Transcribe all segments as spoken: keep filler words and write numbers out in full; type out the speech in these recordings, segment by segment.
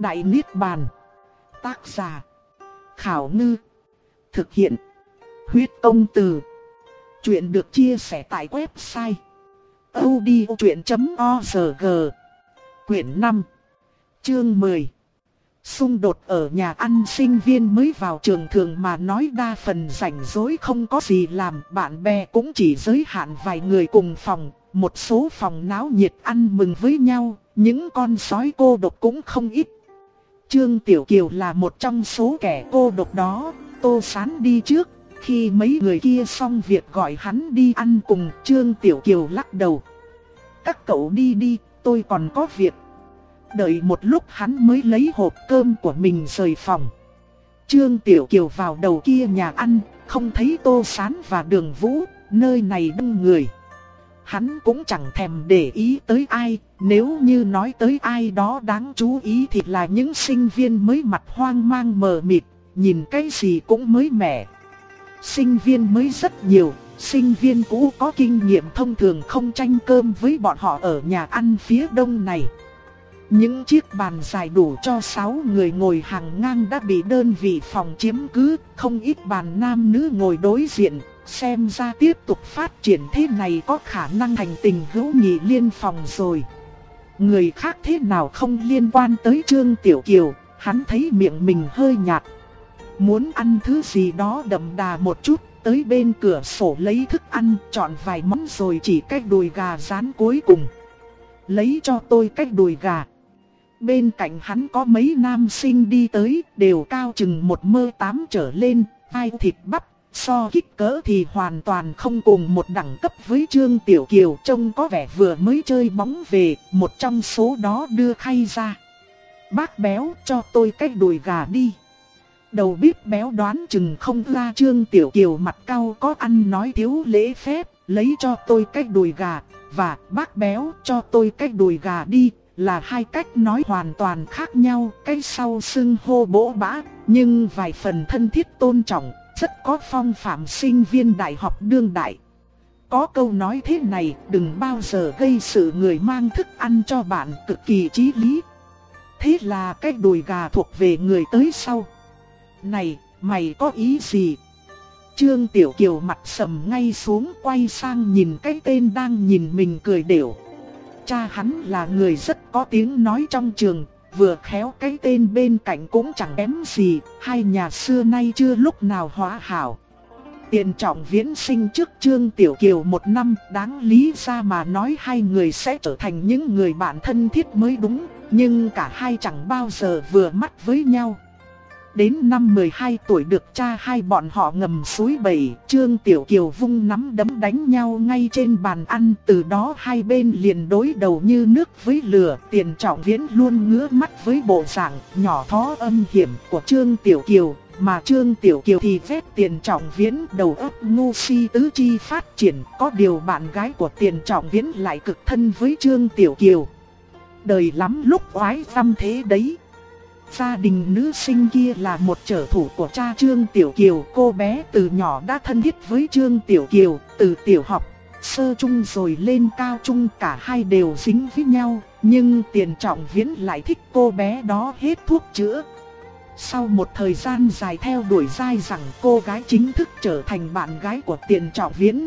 Đại Niết Bàn. Tác giả Khảo Ngư. Thực hiện Huyết Công Từ. Chuyện được chia sẻ tại website audiochuyện chấm org. Quyển năm, chương mười. Xung đột ở nhà ăn. Sinh viên mới vào trường thường mà nói đa phần rảnh rỗi không có gì làm, bạn bè cũng chỉ giới hạn vài người cùng phòng, một số phòng náo nhiệt ăn mừng với nhau, những con sói cô độc cũng không ít. Trương Tiểu Kiều là một trong số kẻ cô độc đó. Tô Sán đi trước, khi mấy người kia xong việc gọi hắn đi ăn cùng, Trương Tiểu Kiều lắc đầu. Các cậu đi đi, tôi còn có việc. Đợi một lúc hắn mới lấy hộp cơm của mình rời phòng. Trương Tiểu Kiều vào đầu kia nhà ăn, không thấy Tô Sán và Đường Vũ, nơi này đông người. Hắn cũng chẳng thèm để ý tới ai, nếu như nói tới ai đó đáng chú ý thì là những sinh viên mới mặt hoang mang mờ mịt, nhìn cái gì cũng mới mẻ. Sinh viên mới rất nhiều, sinh viên cũ có kinh nghiệm thông thường không tranh cơm với bọn họ ở nhà ăn phía đông này. Những chiếc bàn dài đủ cho sáu người ngồi hàng ngang đã bị đơn vị phòng chiếm cứ, không ít bàn nam nữ ngồi đối diện, xem ra tiếp tục phát triển thế này có khả năng thành tình hữu nghị liên phòng rồi. Người khác thế nào không liên quan tới Trương Tiểu Kiều, hắn thấy miệng mình hơi nhạt. Muốn ăn thứ gì đó đậm đà một chút, tới bên cửa sổ lấy thức ăn, chọn vài món rồi chỉ cái đùi gà rán cuối cùng. Lấy cho tôi cái đùi gà. Bên cạnh hắn có mấy nam sinh đi tới, đều cao chừng một mơ tám trở lên, ai thịt bắp, so kích cỡ thì hoàn toàn không cùng một đẳng cấp với Trương Tiểu Kiều, trông có vẻ vừa mới chơi bóng về, một trong số đó đưa khay ra. Bác béo, cho tôi cái đùi gà đi. Đầu bếp béo đoán chừng không ra Trương Tiểu Kiều mặt cau có ăn nói thiếu lễ phép, lấy cho tôi cái đùi gà, và bác béo cho tôi cái đùi gà đi, là hai cách nói hoàn toàn khác nhau. Cái sau xưng hô bỗ bã, nhưng vài phần thân thiết tôn trọng, rất có phong phạm sinh viên đại học đương đại. Có câu nói thế này, đừng bao giờ gây sự người mang thức ăn cho bạn, cực kỳ chí lý. Thế là cái đùi gà thuộc về người tới sau. Này, mày có ý gì? Trương Tiểu Kiều mặt sầm ngay xuống, quay sang nhìn cái tên đang nhìn mình cười đểu. Cha hắn là người rất có tiếng nói trong trường, vừa khéo cái tên bên cạnh cũng chẳng kém gì, hai nhà xưa nay chưa lúc nào hóa hảo. Tiền Trọng Viễn sinh trước Trương Tiểu Kiều một năm, đáng lý ra mà nói hai người sẽ trở thành những người bạn thân thiết mới đúng, nhưng cả hai chẳng bao giờ vừa mắt với nhau. Đến năm mười hai tuổi được cha hai bọn họ ngầm suối bẩy, Trương Tiểu Kiều vung nắm đấm đánh nhau ngay trên bàn ăn, từ đó hai bên liền đối đầu như nước với lửa. Tiền Trọng Viễn luôn ngứa mắt với bộ dạng nhỏ thó âm hiểm của Trương Tiểu Kiều, mà Trương Tiểu Kiều thì ghét Tiền Trọng Viễn đầu óc ngu si tứ chi phát triển. Có điều bạn gái của Tiền Trọng Viễn lại cực thân với Trương Tiểu Kiều. Đời lắm lúc oái tâm thế đấy. Gia đình nữ sinh kia là một trợ thủ của cha Trương Tiểu Kiều. Cô bé từ nhỏ đã thân thiết với Trương Tiểu Kiều, từ tiểu học, sơ trung rồi lên cao trung, cả hai đều dính với nhau. Nhưng Tiền Trọng Viễn lại thích cô bé đó hết thuốc chữa. Sau một thời gian dài theo đuổi dai dẳng, cô gái chính thức trở thành bạn gái của Tiền Trọng Viễn.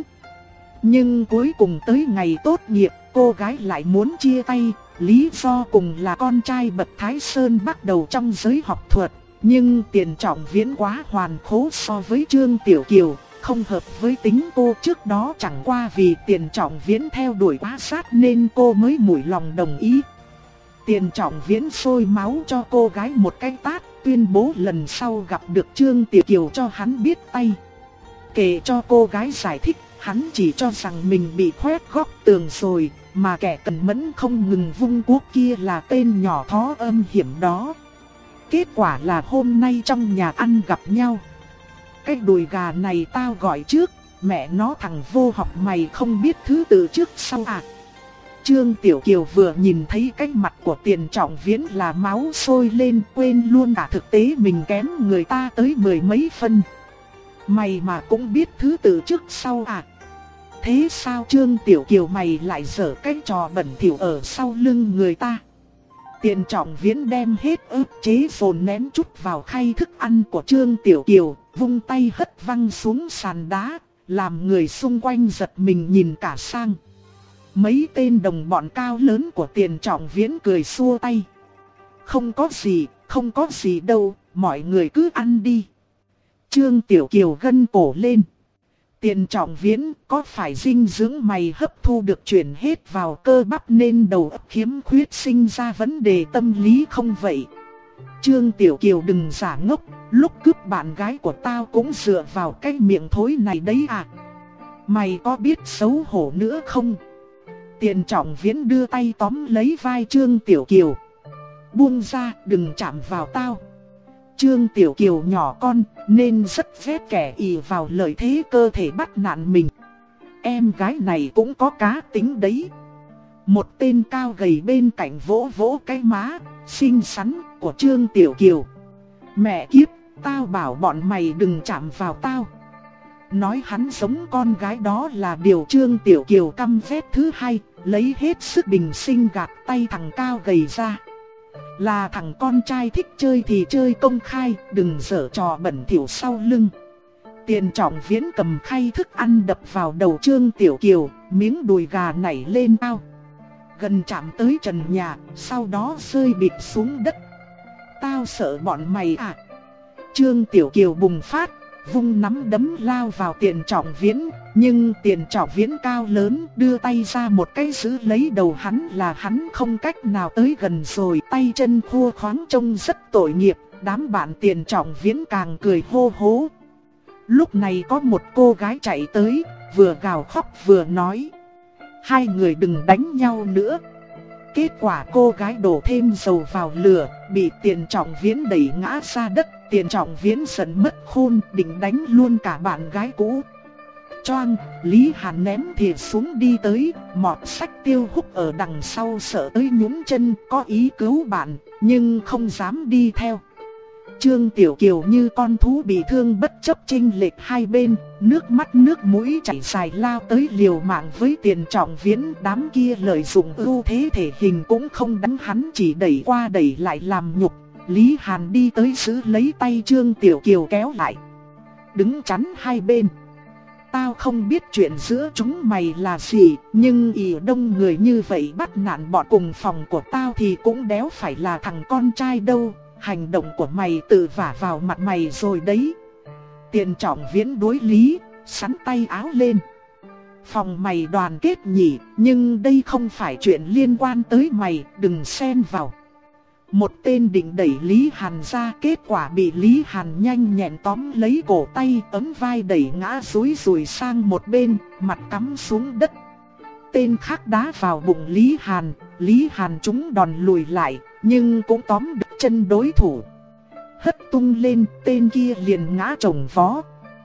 Nhưng cuối cùng tới ngày tốt nghiệp, cô gái lại muốn chia tay. Lý do cùng là con trai bậc Thái Sơn bắt đầu trong giới học thuật, nhưng Tiền Trọng Viễn quá hoàn khố so với Trương Tiểu Kiều, không hợp với tính cô. Trước đó chẳng qua vì Tiền Trọng Viễn theo đuổi quá sát nên cô mới mủi lòng đồng ý. Tiền Trọng Viễn sôi máu cho cô gái một cái tát, tuyên bố lần sau gặp được Trương Tiểu Kiều cho hắn biết tay. Kể cho cô gái giải thích, hắn chỉ cho rằng mình bị khoét góc tường rồi, mà kẻ cần mẫn không ngừng vung cuốc kia là tên nhỏ thó âm hiểm đó. Kết quả là hôm nay trong nhà ăn gặp nhau. Cái đùi gà này tao gọi trước, mẹ nó thằng vô học mày không biết thứ tự trước sau à. Trương Tiểu Kiều vừa nhìn thấy cái mặt của Tiền Trọng Viễn là máu sôi lên, quên luôn cả thực tế mình kém người ta tới mười mấy phân. Mày mà cũng biết thứ tự trước sau à? Thế sao Trương Tiểu Kiều mày lại giở cái trò bẩn thỉu ở sau lưng người ta? Tiền Trọng Viễn đem hết ức chế dồn nén chút vào khay thức ăn của Trương Tiểu Kiều, vung tay hất văng xuống sàn đá, làm người xung quanh giật mình nhìn cả sang. Mấy tên đồng bọn cao lớn của Tiền Trọng Viễn cười xua tay. Không có gì, không có gì đâu, mọi người cứ ăn đi. Trương Tiểu Kiều gân cổ lên. Tiền Trọng Viễn, có phải dinh dưỡng mày hấp thu được chuyển hết vào cơ bắp nên đầu óc khiếm khuyết sinh ra vấn đề tâm lý không vậy? Trương Tiểu Kiều đừng giả ngốc, lúc cướp bạn gái của tao cũng dựa vào cái miệng thối này đấy à? Mày có biết xấu hổ nữa không? Tiền Trọng Viễn đưa tay tóm lấy vai Trương Tiểu Kiều. Buông ra, đừng chạm vào tao. Trương Tiểu Kiều nhỏ con nên rất ghét kẻ ỷ vào lợi thế cơ thể bắt nạt mình. Em gái này cũng có cá tính đấy. Một tên cao gầy bên cạnh vỗ vỗ cái má xinh xắn của Trương Tiểu Kiều. Mẹ kiếp, tao bảo bọn mày đừng chạm vào tao. Nói hắn giống con gái đó là điều Trương Tiểu Kiều căm ghét thứ hai, lấy hết sức bình sinh gạt tay thằng cao gầy ra. Là thằng con trai thích chơi thì chơi công khai, đừng giở trò bẩn thỉu sau lưng. Tiền Trọng Viễn cầm khay thức ăn đập vào đầu Trương Tiểu Kiều, miếng đùi gà nảy lên cao, gần chạm tới trần nhà, sau đó rơi bịch xuống đất. Tao sợ bọn mày à? Trương Tiểu Kiều bùng phát, vung nắm đấm lao vào Tiền Trọng Viễn, nhưng Tiền Trọng Viễn cao lớn đưa tay ra một cái giữ lấy đầu hắn là hắn không cách nào tới gần rồi, tay chân khua khoáng trông rất tội nghiệp. Đám bạn Tiền Trọng Viễn càng cười hô hố. Lúc này có một cô gái chạy tới, vừa gào khóc vừa nói: hai người đừng đánh nhau nữa. Kết quả cô gái đổ thêm dầu vào lửa, bị Tiền Trọng Viễn đẩy ngã ra đất. Tiền Trọng Viễn giận mất khôn, định đánh luôn cả bạn gái cũ. Choang, Lý Hàn ném thìa xuống đi tới, mọt sách Tiêu Húc ở đằng sau sợ tới nhún chân, có ý cứu bạn, nhưng không dám đi theo. Trương Tiểu Kiều như con thú bị thương bất chấp chênh lệch hai bên, nước mắt nước mũi chảy dài lao tới liều mạng với Tiền Trọng Viễn. Đám kia lợi dụng ưu thế thể hình cũng không đánh hắn, chỉ đẩy qua đẩy lại làm nhục. Lý Hàn đi tới giữ lấy tay Trương Tiểu Kiều kéo lại. Đứng chắn hai bên. Tao không biết chuyện giữa chúng mày là gì, nhưng ỷ đông người như vậy bắt nạt bọn cùng phòng của tao thì cũng đéo phải là thằng con trai đâu. Hành động của mày tự vả vào mặt mày rồi đấy. Tiền Trọng Viễn đối lý, sắn tay áo lên. Phòng mày đoàn kết nhỉ, nhưng đây không phải chuyện liên quan tới mày, đừng xen vào. Một tên định đẩy Lý Hàn ra, kết quả bị Lý Hàn nhanh nhẹn tóm lấy cổ tay, ấm vai đẩy ngã rúi rùi sang một bên, mặt cắm xuống đất. Tên khác đá vào bụng Lý Hàn, Lý Hàn trúng đòn lùi lại, nhưng cũng tóm được chân đối thủ. Hất tung lên, tên kia liền ngã chồng vó.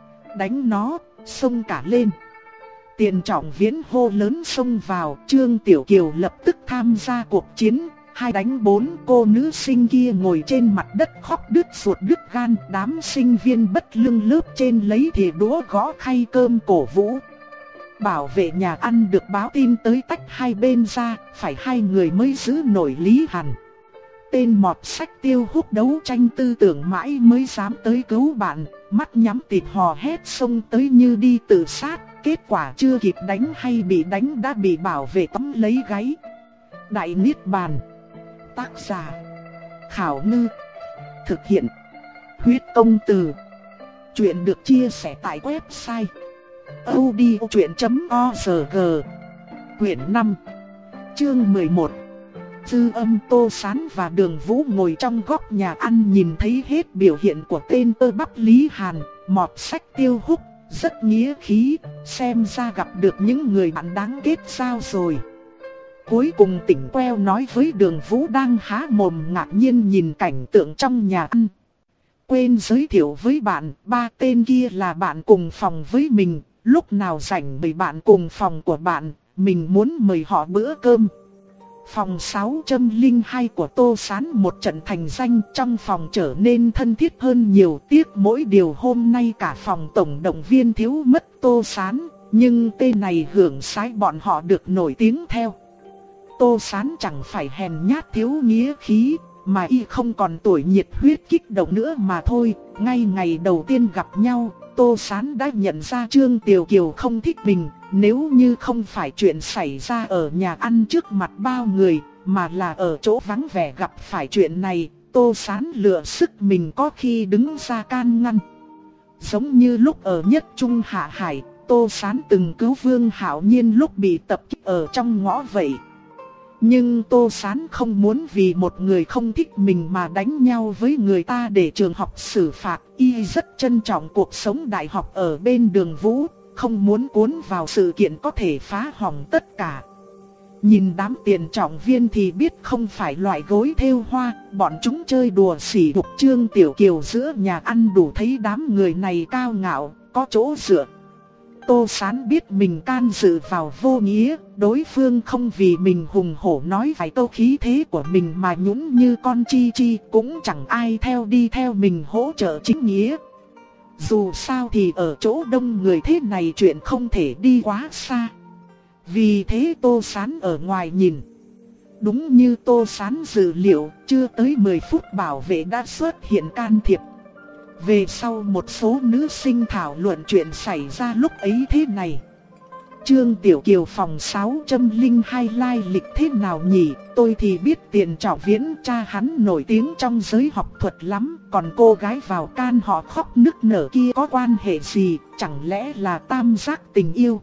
Đánh nó, xông cả lên. Tiền Trọng Viễn hô lớn xông vào, Trương Tiểu Kiều lập tức tham gia cuộc chiến. Hai đánh bốn, cô nữ sinh kia ngồi trên mặt đất khóc đứt ruột đứt gan. Đám sinh viên bất lưng lớp trên lấy thìa đũa gõ khay cơm cổ vũ. Bảo vệ nhà ăn được báo tin tới tách hai bên ra, phải hai người mới giữ nổi Lý Hàn. Tên mọt sách Tiêu Húc đấu tranh tư tưởng mãi mới dám tới cứu bạn, mắt nhắm tịt hò hét xông tới như đi tự sát. Kết quả chưa kịp đánh hay bị đánh đã bị bảo vệ tóm lấy gáy. Đại Niết Bàn. Tác giả Khảo Ngư. Thực hiện Huyết Công Từ. Chuyện được chia sẻ tại website audiochuyện chấm org. Quyển năm, chương mười một. Dư Âm, Tô Sán và Đường Vũ ngồi trong góc nhà ăn nhìn thấy hết biểu hiện của tên tơ bắp Lý Hàn, mọt sách Tiêu Húc, rất nghĩa khí, xem ra gặp được những người bạn đáng kết giao rồi. Cuối cùng tỉnh queo nói với Đường Vũ đang há mồm ngạc nhiên nhìn cảnh tượng trong nhà ăn. Quên giới thiệu với bạn, ba tên kia là bạn cùng phòng với mình, lúc nào rảnh mời bạn cùng phòng của bạn, mình muốn mời họ bữa cơm. Phòng sáu không hai của Tô Sán một trận thành danh, trong phòng trở nên thân thiết hơn nhiều. Tiếc mỗi điều hôm nay cả phòng tổng động viên thiếu mất Tô Sán, nhưng tên này hưởng sái bọn họ được nổi tiếng theo. Tô Sán chẳng phải hèn nhát thiếu nghĩa khí, mà y không còn tuổi nhiệt huyết kích động nữa mà thôi. Ngay ngày đầu tiên gặp nhau, Tô Sán đã nhận ra Trương Tiểu Kiều không thích mình. Nếu như không phải chuyện xảy ra ở nhà ăn trước mặt bao người, mà là ở chỗ vắng vẻ gặp phải chuyện này, Tô Sán lựa sức mình có khi đứng ra can ngăn. Giống như lúc ở Nhất Trung Hạ Hải, Tô Sán từng cứu Vương Hạo Nhiên lúc bị tập kích ở trong ngõ vậy. Nhưng Tô Sán không muốn vì một người không thích mình mà đánh nhau với người ta để trường học xử phạt. Y rất trân trọng cuộc sống đại học ở bên Đường Vũ, không muốn cuốn vào sự kiện có thể phá hỏng tất cả. Nhìn đám tiền trọng viên thì biết không phải loại gối thêu hoa, bọn chúng chơi đùa xỉ đục Trương Tiểu Kiều giữa nhà ăn, đủ thấy đám người này cao ngạo, có chỗ dựa. Tô Sán biết mình can dự vào vô nghĩa, đối phương không vì mình hùng hổ nói vài câu khí thế của mình mà nhũn như con chi chi, cũng chẳng ai theo đi theo mình hỗ trợ chính nghĩa. Dù sao thì ở chỗ đông người thế này chuyện không thể đi quá xa. Vì thế Tô Sán ở ngoài nhìn. Đúng như Tô Sán dự liệu, chưa tới mười phút bảo vệ đã xuất hiện can thiệp. Về sau một số nữ sinh thảo luận chuyện xảy ra lúc ấy thế này: Trương Tiểu Kiều phòng sáu không hai lai lịch thế nào nhỉ? Tôi thì biết Tiền Trọng Viễn cha hắn nổi tiếng trong giới học thuật lắm. Còn cô gái vào can họ khóc nức nở kia có quan hệ gì? Chẳng lẽ là tam giác tình yêu?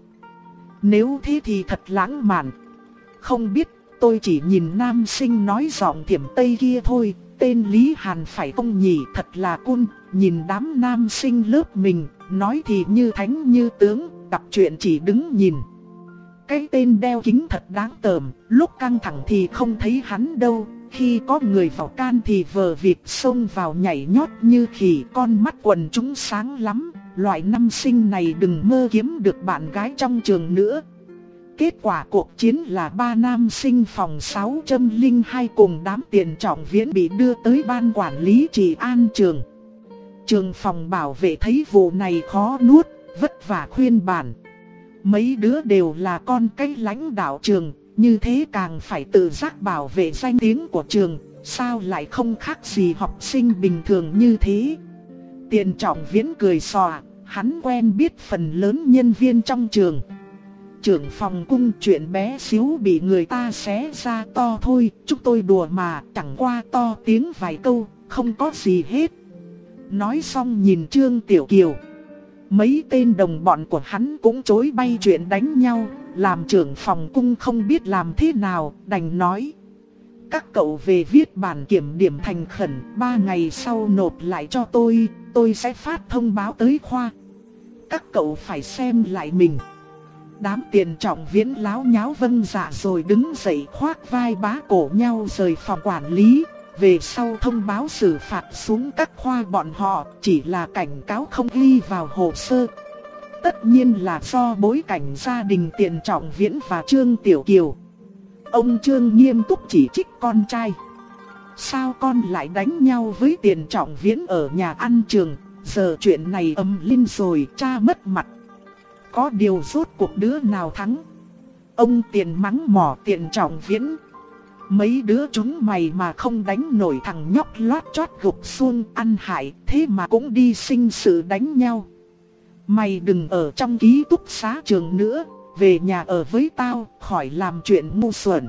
Nếu thế thì thật lãng mạn. Không biết, tôi chỉ nhìn nam sinh nói giọng thiểm Tây kia thôi. Tên Lý Hàn phải không nhỉ? Thật là cool. Nhìn đám nam sinh lớp mình, nói thì như thánh như tướng, gặp chuyện chỉ đứng nhìn. Cái tên đeo kính thật đáng tởm, lúc căng thẳng thì không thấy hắn đâu. Khi có người vào can thì vờ vịt xông vào nhảy nhót như khỉ, con mắt quần chúng sáng lắm. Loại nam sinh này đừng mơ kiếm được bạn gái trong trường nữa. Kết quả cuộc chiến là ba nam sinh phòng sáu không hai cùng đám Tiền Trọng Viễn bị đưa tới ban quản lý trị an trường. Trường phòng bảo vệ thấy vụ này khó nuốt, vất vả khuyên bảo. Mấy đứa đều là con cái lãnh đạo trường, như thế càng phải tự giác bảo vệ danh tiếng của trường, sao lại không khác gì học sinh bình thường như thế. Tiền Trọng Viễn cười xòa, hắn quen biết phần lớn nhân viên trong trường. Trưởng phòng cung chuyện bé xíu bị người ta xé ra to thôi, chúng tôi đùa mà, chẳng qua to tiếng vài câu, không có gì hết. Nói xong nhìn Trương Tiểu Kiều. Mấy tên đồng bọn của hắn cũng chối bay chuyện đánh nhau, làm trưởng phòng cung không biết làm thế nào, đành nói: các cậu về viết bản kiểm điểm thành khẩn, ba ngày sau nộp lại cho tôi, tôi sẽ phát thông báo tới khoa. Các cậu phải xem lại mình. Đám Tiền Trọng Viễn láo nháo vâng dạ rồi đứng dậy khoác vai bá cổ nhau rời phòng quản lý. Về sau thông báo xử phạt xuống các khoa bọn họ, chỉ là cảnh cáo không ghi vào hồ sơ. Tất nhiên là do bối cảnh gia đình Tiền Trọng Viễn và Trương Tiểu Kiều. Ông Trương nghiêm túc chỉ trích con trai: sao con lại đánh nhau với Tiền Trọng Viễn ở nhà ăn trường? Giờ chuyện này ầm lên rồi, cha mất mặt. Có điều rốt cuộc đứa nào thắng? Ông Tiền mắng mỏ Tiền Trọng Viễn: mấy đứa chúng mày mà không đánh nổi thằng nhóc lót chót gục xuông ăn hại, thế mà cũng đi sinh sự đánh nhau. Mày đừng ở trong ký túc xá trường nữa, về nhà ở với tao, khỏi làm chuyện ngu xuẩn.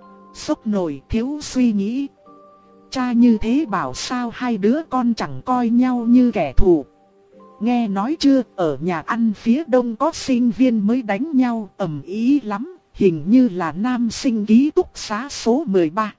Sốc nổi thiếu suy nghĩ. Cha như thế bảo sao hai đứa con chẳng coi nhau như kẻ thù. Nghe nói chưa, ở nhà ăn phía đông có sinh viên mới đánh nhau, ầm ĩ lắm. Hình như là nam sinh ký túc xá số mười ba.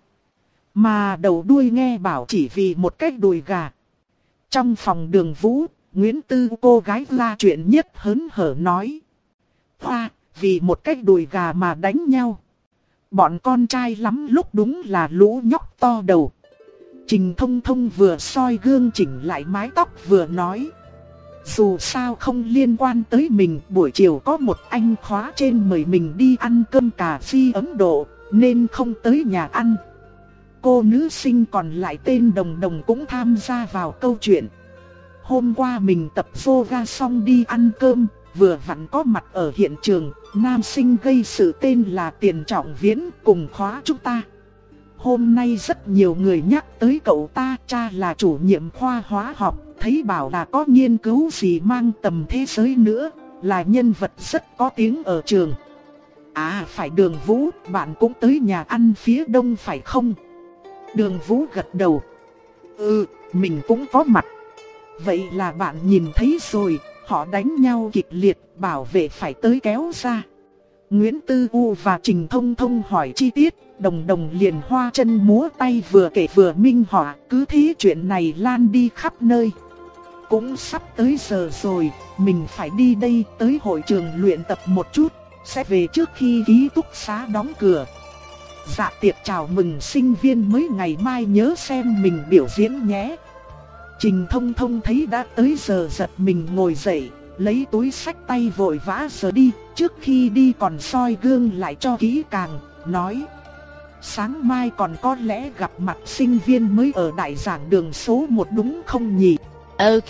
Mà đầu đuôi nghe bảo chỉ vì một cái đùi gà. Trong phòng Đường Vũ, Nguyễn Tư cô gái la chuyện nhất hớn hở nói: hoa, vì một cái đùi gà mà đánh nhau. Bọn con trai lắm lúc đúng là lũ nhóc to đầu. Trình Thông Thông vừa soi gương chỉnh lại mái tóc vừa nói: dù sao không liên quan tới mình, buổi chiều có một anh khóa trên mời mình đi ăn cơm cà phê Ấn Độ, nên không tới nhà ăn. Cô nữ sinh còn lại tên Đồng Đồng cũng tham gia vào câu chuyện. Hôm qua mình tập yoga xong đi ăn cơm, vừa vặn có mặt ở hiện trường. Nam sinh gây sự tên là Tiền Trọng Viễn, cùng khóa chúng ta. Hôm nay rất nhiều người nhắc tới cậu ta, cha là chủ nhiệm khoa hóa học, thấy bảo là có nghiên cứu gì mang tầm thế giới nữa, là nhân vật rất có tiếng ở trường. À phải, Đường Vũ, bạn cũng tới nhà ăn phía đông phải không? Đường Vũ gật đầu. Ừ, mình cũng có mặt. Vậy là bạn nhìn thấy rồi, họ đánh nhau kịch liệt, bảo vệ phải tới kéo ra. Nguyễn Tư U và Trình Thông Thông hỏi chi tiết, Đồng Đồng liền hoa chân múa tay vừa kể vừa minh họa, cứ thế chuyện này lan đi khắp nơi. Cũng sắp tới giờ rồi, mình phải đi đây, tới hội trường luyện tập một chút, sẽ về trước khi ký túc xá đóng cửa. Dạ tiệc chào mừng sinh viên mới ngày mai nhớ xem mình biểu diễn nhé. Trình Thông Thông thấy đã tới giờ giật mình ngồi dậy, lấy túi xách tay vội vã rời đi, trước khi đi còn soi gương lại cho kỹ càng, nói: sáng mai còn có lẽ gặp mặt sinh viên mới ở đại giảng đường số một đúng không nhỉ? Ok.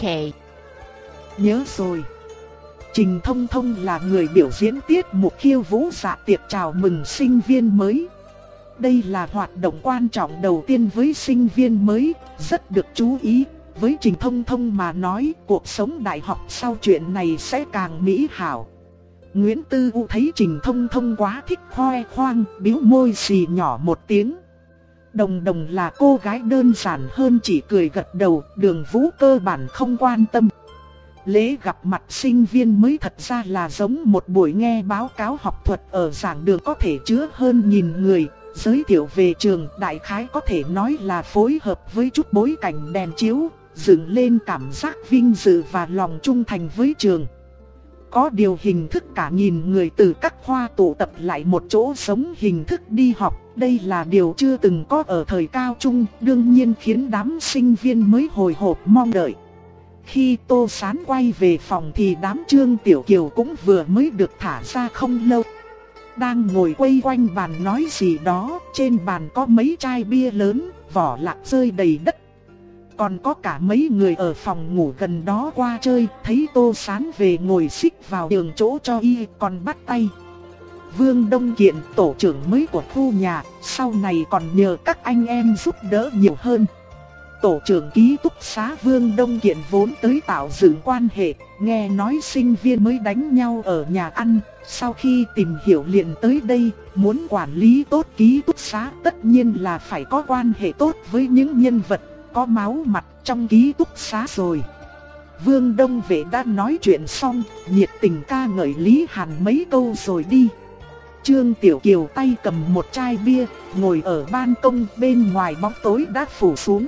Nhớ rồi. Trình Thông Thông là người biểu diễn tiết mục khiêu vũ dạ tiệc chào mừng sinh viên mới. Đây là hoạt động quan trọng đầu tiên với sinh viên mới, rất được chú ý. Với Trình Thông Thông mà nói, cuộc sống đại học sau chuyện này sẽ càng mỹ hảo. Nguyễn Tư U thấy Trình Thông Thông quá thích khoe khoang, bĩu môi xì nhỏ một tiếng. Đồng Đồng là cô gái đơn giản hơn, chỉ cười gật đầu, Đường Vũ cơ bản không quan tâm. Lễ gặp mặt sinh viên mới thật ra là giống một buổi nghe báo cáo học thuật ở giảng đường, có thể chứa hơn nghìn người. Giới thiệu về trường, đại khái có thể nói là phối hợp với chút bối cảnh đèn chiếu, dựng lên cảm giác vinh dự và lòng trung thành với trường. Có điều hình thức cả nghìn người từ các khoa tụ tập lại một chỗ giống hình thức đi học, đây là điều chưa từng có ở thời cao trung, đương nhiên khiến đám sinh viên mới hồi hộp mong đợi. Khi Tô Sán quay về phòng thì đám Trương Tiểu Kiều cũng vừa mới được thả ra không lâu. Đang ngồi quay quanh bàn nói gì đó, trên bàn có mấy chai bia lớn, vỏ lạc rơi đầy đất. Còn có cả mấy người ở phòng ngủ gần đó qua chơi, thấy Tô Sán về ngồi xích vào đường chỗ cho y, còn bắt tay. Vương Đông Kiện, tổ trưởng mới của khu nhà, sau này còn nhờ các anh em giúp đỡ nhiều hơn. Tổ trưởng ký túc xá Vương Đông Kiện vốn tới tạo dựng quan hệ, nghe nói sinh viên mới đánh nhau ở nhà ăn, sau khi tìm hiểu liền tới đây, muốn quản lý tốt ký túc xá tất nhiên là phải có quan hệ tốt với những nhân vật có máu mặt trong ký túc xá rồi. Vương Đông Vệ đã nói chuyện xong, nhiệt tình ca ngợi Lý Hàn mấy câu rồi đi. Trương Tiểu Kiều tay cầm một chai bia, ngồi ở ban công, bên ngoài bóng tối đã phủ xuống.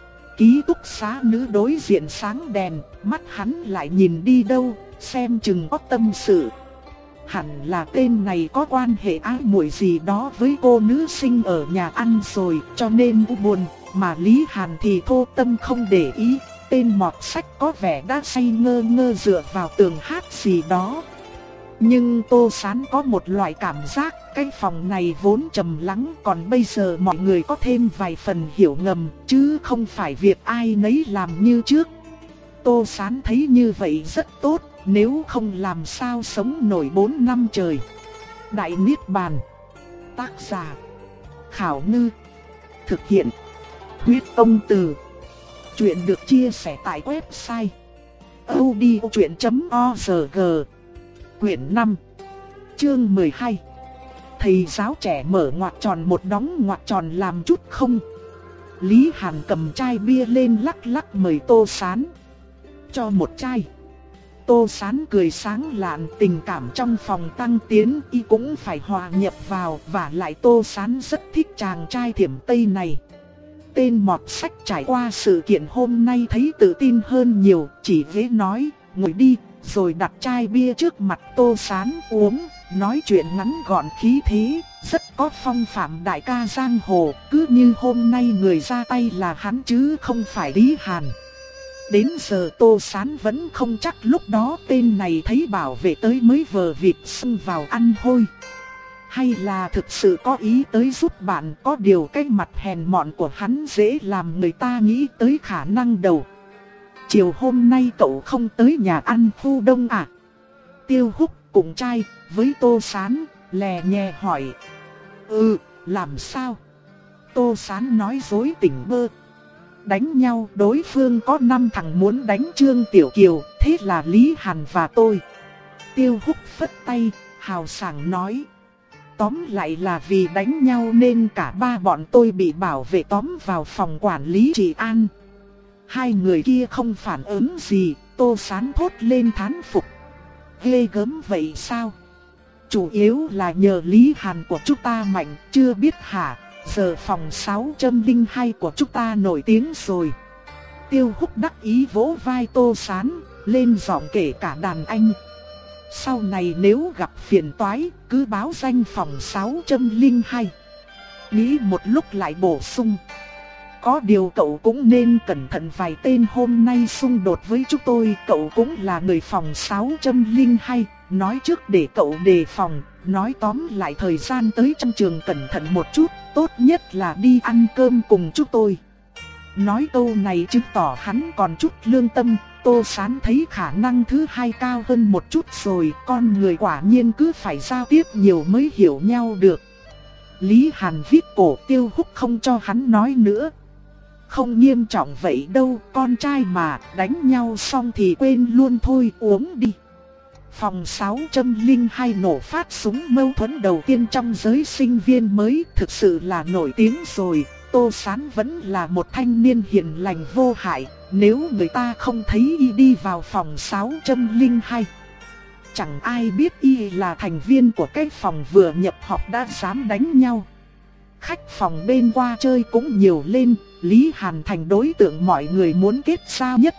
Ký túc xá nữ đối diện sáng đèn, mắt hắn lại nhìn đi đâu, xem chừng có tâm sự. Hẳn là tên này có quan hệ ái muội gì đó với cô nữ sinh ở nhà ăn rồi, cho nên u buồn. Mà Lý Hàn thì thô tâm không để ý, tên mọt sách có vẻ đã say ngơ ngơ dựa vào tường hát gì đó. Nhưng Tô Sán có một loại cảm giác, cái phòng này vốn trầm lắng, còn bây giờ mọi người có thêm vài phần hiểu ngầm, chứ không phải việc ai nấy làm như trước. Tô Sán thấy như vậy rất tốt, nếu không làm sao sống nổi bốn năm trời. Đại Niết Bàn. Tác giả: Khảo Ngư. Thực hiện: Huyết Công Từ. Chuyện được chia sẻ tại website audiochuyện chấm org. Quyển năm, chương mười hai. Thầy giáo trẻ mở ngoặc tròn một đóng ngoặc tròn làm chút không. Lý Hàn cầm chai bia lên lắc lắc mời Tô Sán. Cho một chai. Tô Sán cười sáng lạn, tình cảm trong phòng tăng tiến, y cũng phải hòa nhập vào, và lại Tô Sán rất thích chàng trai thiểm Tây này. Tên mọt sách trải qua sự kiện hôm nay thấy tự tin hơn nhiều, chỉ ghé nói, ngồi đi, rồi đặt chai bia trước mặt Tô Sán uống, nói chuyện ngắn gọn khí thế, rất có phong phạm đại ca giang hồ, cứ như hôm nay người ra tay là hắn chứ không phải Lý Hàn. Đến giờ Tô Sán vẫn không chắc lúc đó tên này thấy bảo vệ tới mới vờ vịt xông vào ăn hôi. Hay là thực sự có ý tới giúp bạn, có điều cái mặt hèn mọn của hắn dễ làm người ta nghĩ tới khả năng đầu. Chiều hôm nay cậu không tới nhà ăn khu đông à? Tiêu Húc cùng trai với Tô Sán, lè nhẹ hỏi. Ừ, làm sao? Tô Sán nói dối tỉnh bơ. Đánh nhau, đối phương có năm thằng muốn đánh Trương Tiểu Kiều, thế là Lý Hàn và tôi. Tiêu Húc phất tay, hào sảng nói. Tóm lại là vì đánh nhau nên cả ba bọn tôi bị bảo vệ tóm vào phòng quản lý trị an. Hai người kia không phản ứng gì, Tô Sán thốt lên thán phục. Ghê gớm vậy sao? Chủ yếu là nhờ Lý Hàn của chúng ta mạnh, chưa biết hả? Giờ phòng sáu không hai của chúng ta nổi tiếng rồi. Tiêu Húc đắc ý vỗ vai Tô Sán, lên giọng kể cả đàn anh. Sau này nếu gặp phiền toái, cứ báo danh phòng sáu không hai. Nghĩ một lúc lại bổ sung. Có điều cậu cũng nên cẩn thận, vài tên hôm nay xung đột với chúng tôi. Cậu cũng là người phòng sáu không hai, nói trước để cậu đề phòng. Nói tóm lại thời gian tới trong trường cẩn thận một chút, tốt nhất là đi ăn cơm cùng chúng tôi. Nói câu này chứng tỏ hắn còn chút lương tâm. Tô Sán thấy khả năng thứ hai cao hơn một chút rồi, con người quả nhiên cứ phải giao tiếp nhiều mới hiểu nhau được. Lý Hàn viết cổ Tiêu Húc không cho hắn nói nữa. Không nghiêm trọng vậy đâu, con trai mà, đánh nhau xong thì quên luôn thôi, uống đi. Phòng sáu không hai nổ phát súng mâu thuẫn đầu tiên trong giới sinh viên mới, thực sự là nổi tiếng rồi. Tô Sán vẫn là một thanh niên hiền lành vô hại, nếu người ta không thấy y đi vào phòng sáu không hai. Chẳng ai biết y là thành viên của cái phòng vừa nhập học đã dám đánh nhau. Khách phòng bên qua chơi cũng nhiều lên, Lý Hàn thành đối tượng mọi người muốn kết giao nhất.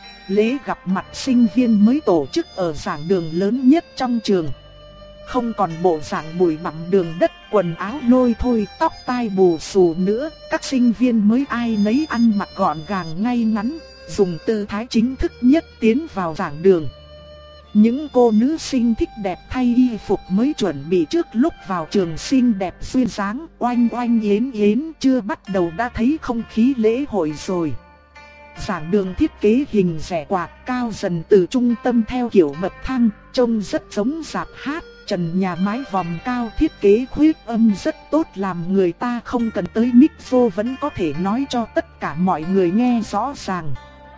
Lễ gặp mặt sinh viên mới tổ chức ở giảng đường lớn nhất trong trường. Không còn bộ dạng bụi bặm đường đất, quần áo lôi thôi, tóc tai bù xù nữa. Các sinh viên mới ai nấy ăn mặc gọn gàng ngay ngắn, dùng tư thái chính thức nhất tiến vào giảng đường. Những cô nữ sinh thích đẹp thay y phục mới chuẩn bị trước lúc vào trường xinh đẹp duyên dáng, oanh oanh yến yến, chưa bắt đầu đã thấy không khí lễ hội rồi. Giảng đường thiết kế hình rẽ quạt cao dần từ trung tâm theo kiểu bậc thang, trông rất giống rạp hát. Trần nhà mái vòm cao thiết kế khuyết âm rất tốt, làm người ta không cần tới micro vẫn có thể nói cho tất cả mọi người nghe rõ ràng.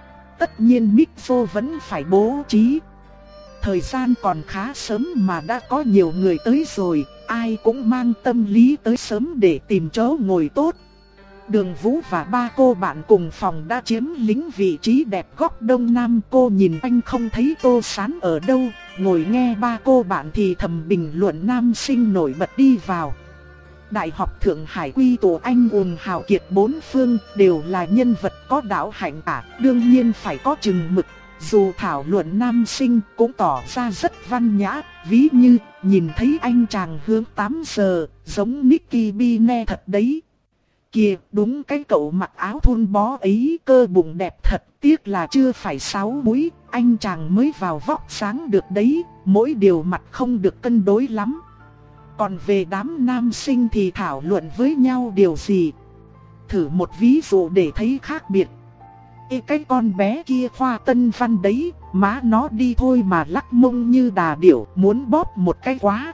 Tất nhiên micro vẫn phải bố trí. Thời gian còn khá sớm mà đã có nhiều người tới rồi, ai cũng mang tâm lý tới sớm để tìm chỗ ngồi tốt. Đường Vũ và ba cô bạn cùng phòng đã chiếm lĩnh vị trí đẹp góc đông nam. Cô nhìn anh không thấy Tô Sán ở đâu, ngồi nghe ba cô bạn thì thầm bình luận nam sinh nổi bật đi vào. Đại học Thượng Hải quy tụ anh hùng hào kiệt bốn phương, đều là nhân vật có đạo hạnh cả, đương nhiên phải có chừng mực. Dù thảo luận nam sinh cũng tỏ ra rất văn nhã, ví như nhìn thấy anh chàng hướng tám giờ, giống Nicky Bine thật đấy. Kìa, đúng cái cậu mặc áo thun bó ấy, cơ bụng đẹp thật, tiếc là chưa phải sáu múi, anh chàng mới vào vóc sáng được đấy, mỗi điều mặt không được cân đối lắm. Còn về đám nam sinh thì thảo luận với nhau điều gì? Thử một ví dụ để thấy khác biệt. Ê, cái con bé kia khoa tân văn đấy, má nó đi thôi mà lắc mông như đà điểu, muốn bóp một cái quá.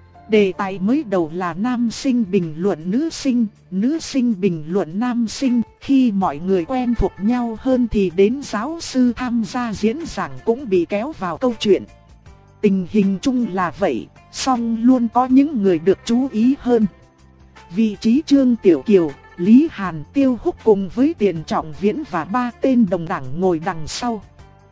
Đề tài mới đầu là nam sinh bình luận nữ sinh, nữ sinh bình luận nam sinh. Khi mọi người quen thuộc nhau hơn thì đến giáo sư tham gia diễn giảng cũng bị kéo vào câu chuyện. Tình hình chung là vậy, song luôn có những người được chú ý hơn. Vị trí Trương Tiểu Kiều, Lý Hàn, Tiêu Húc cùng với Tiền Trọng Viễn và ba tên đồng đảng ngồi đằng sau.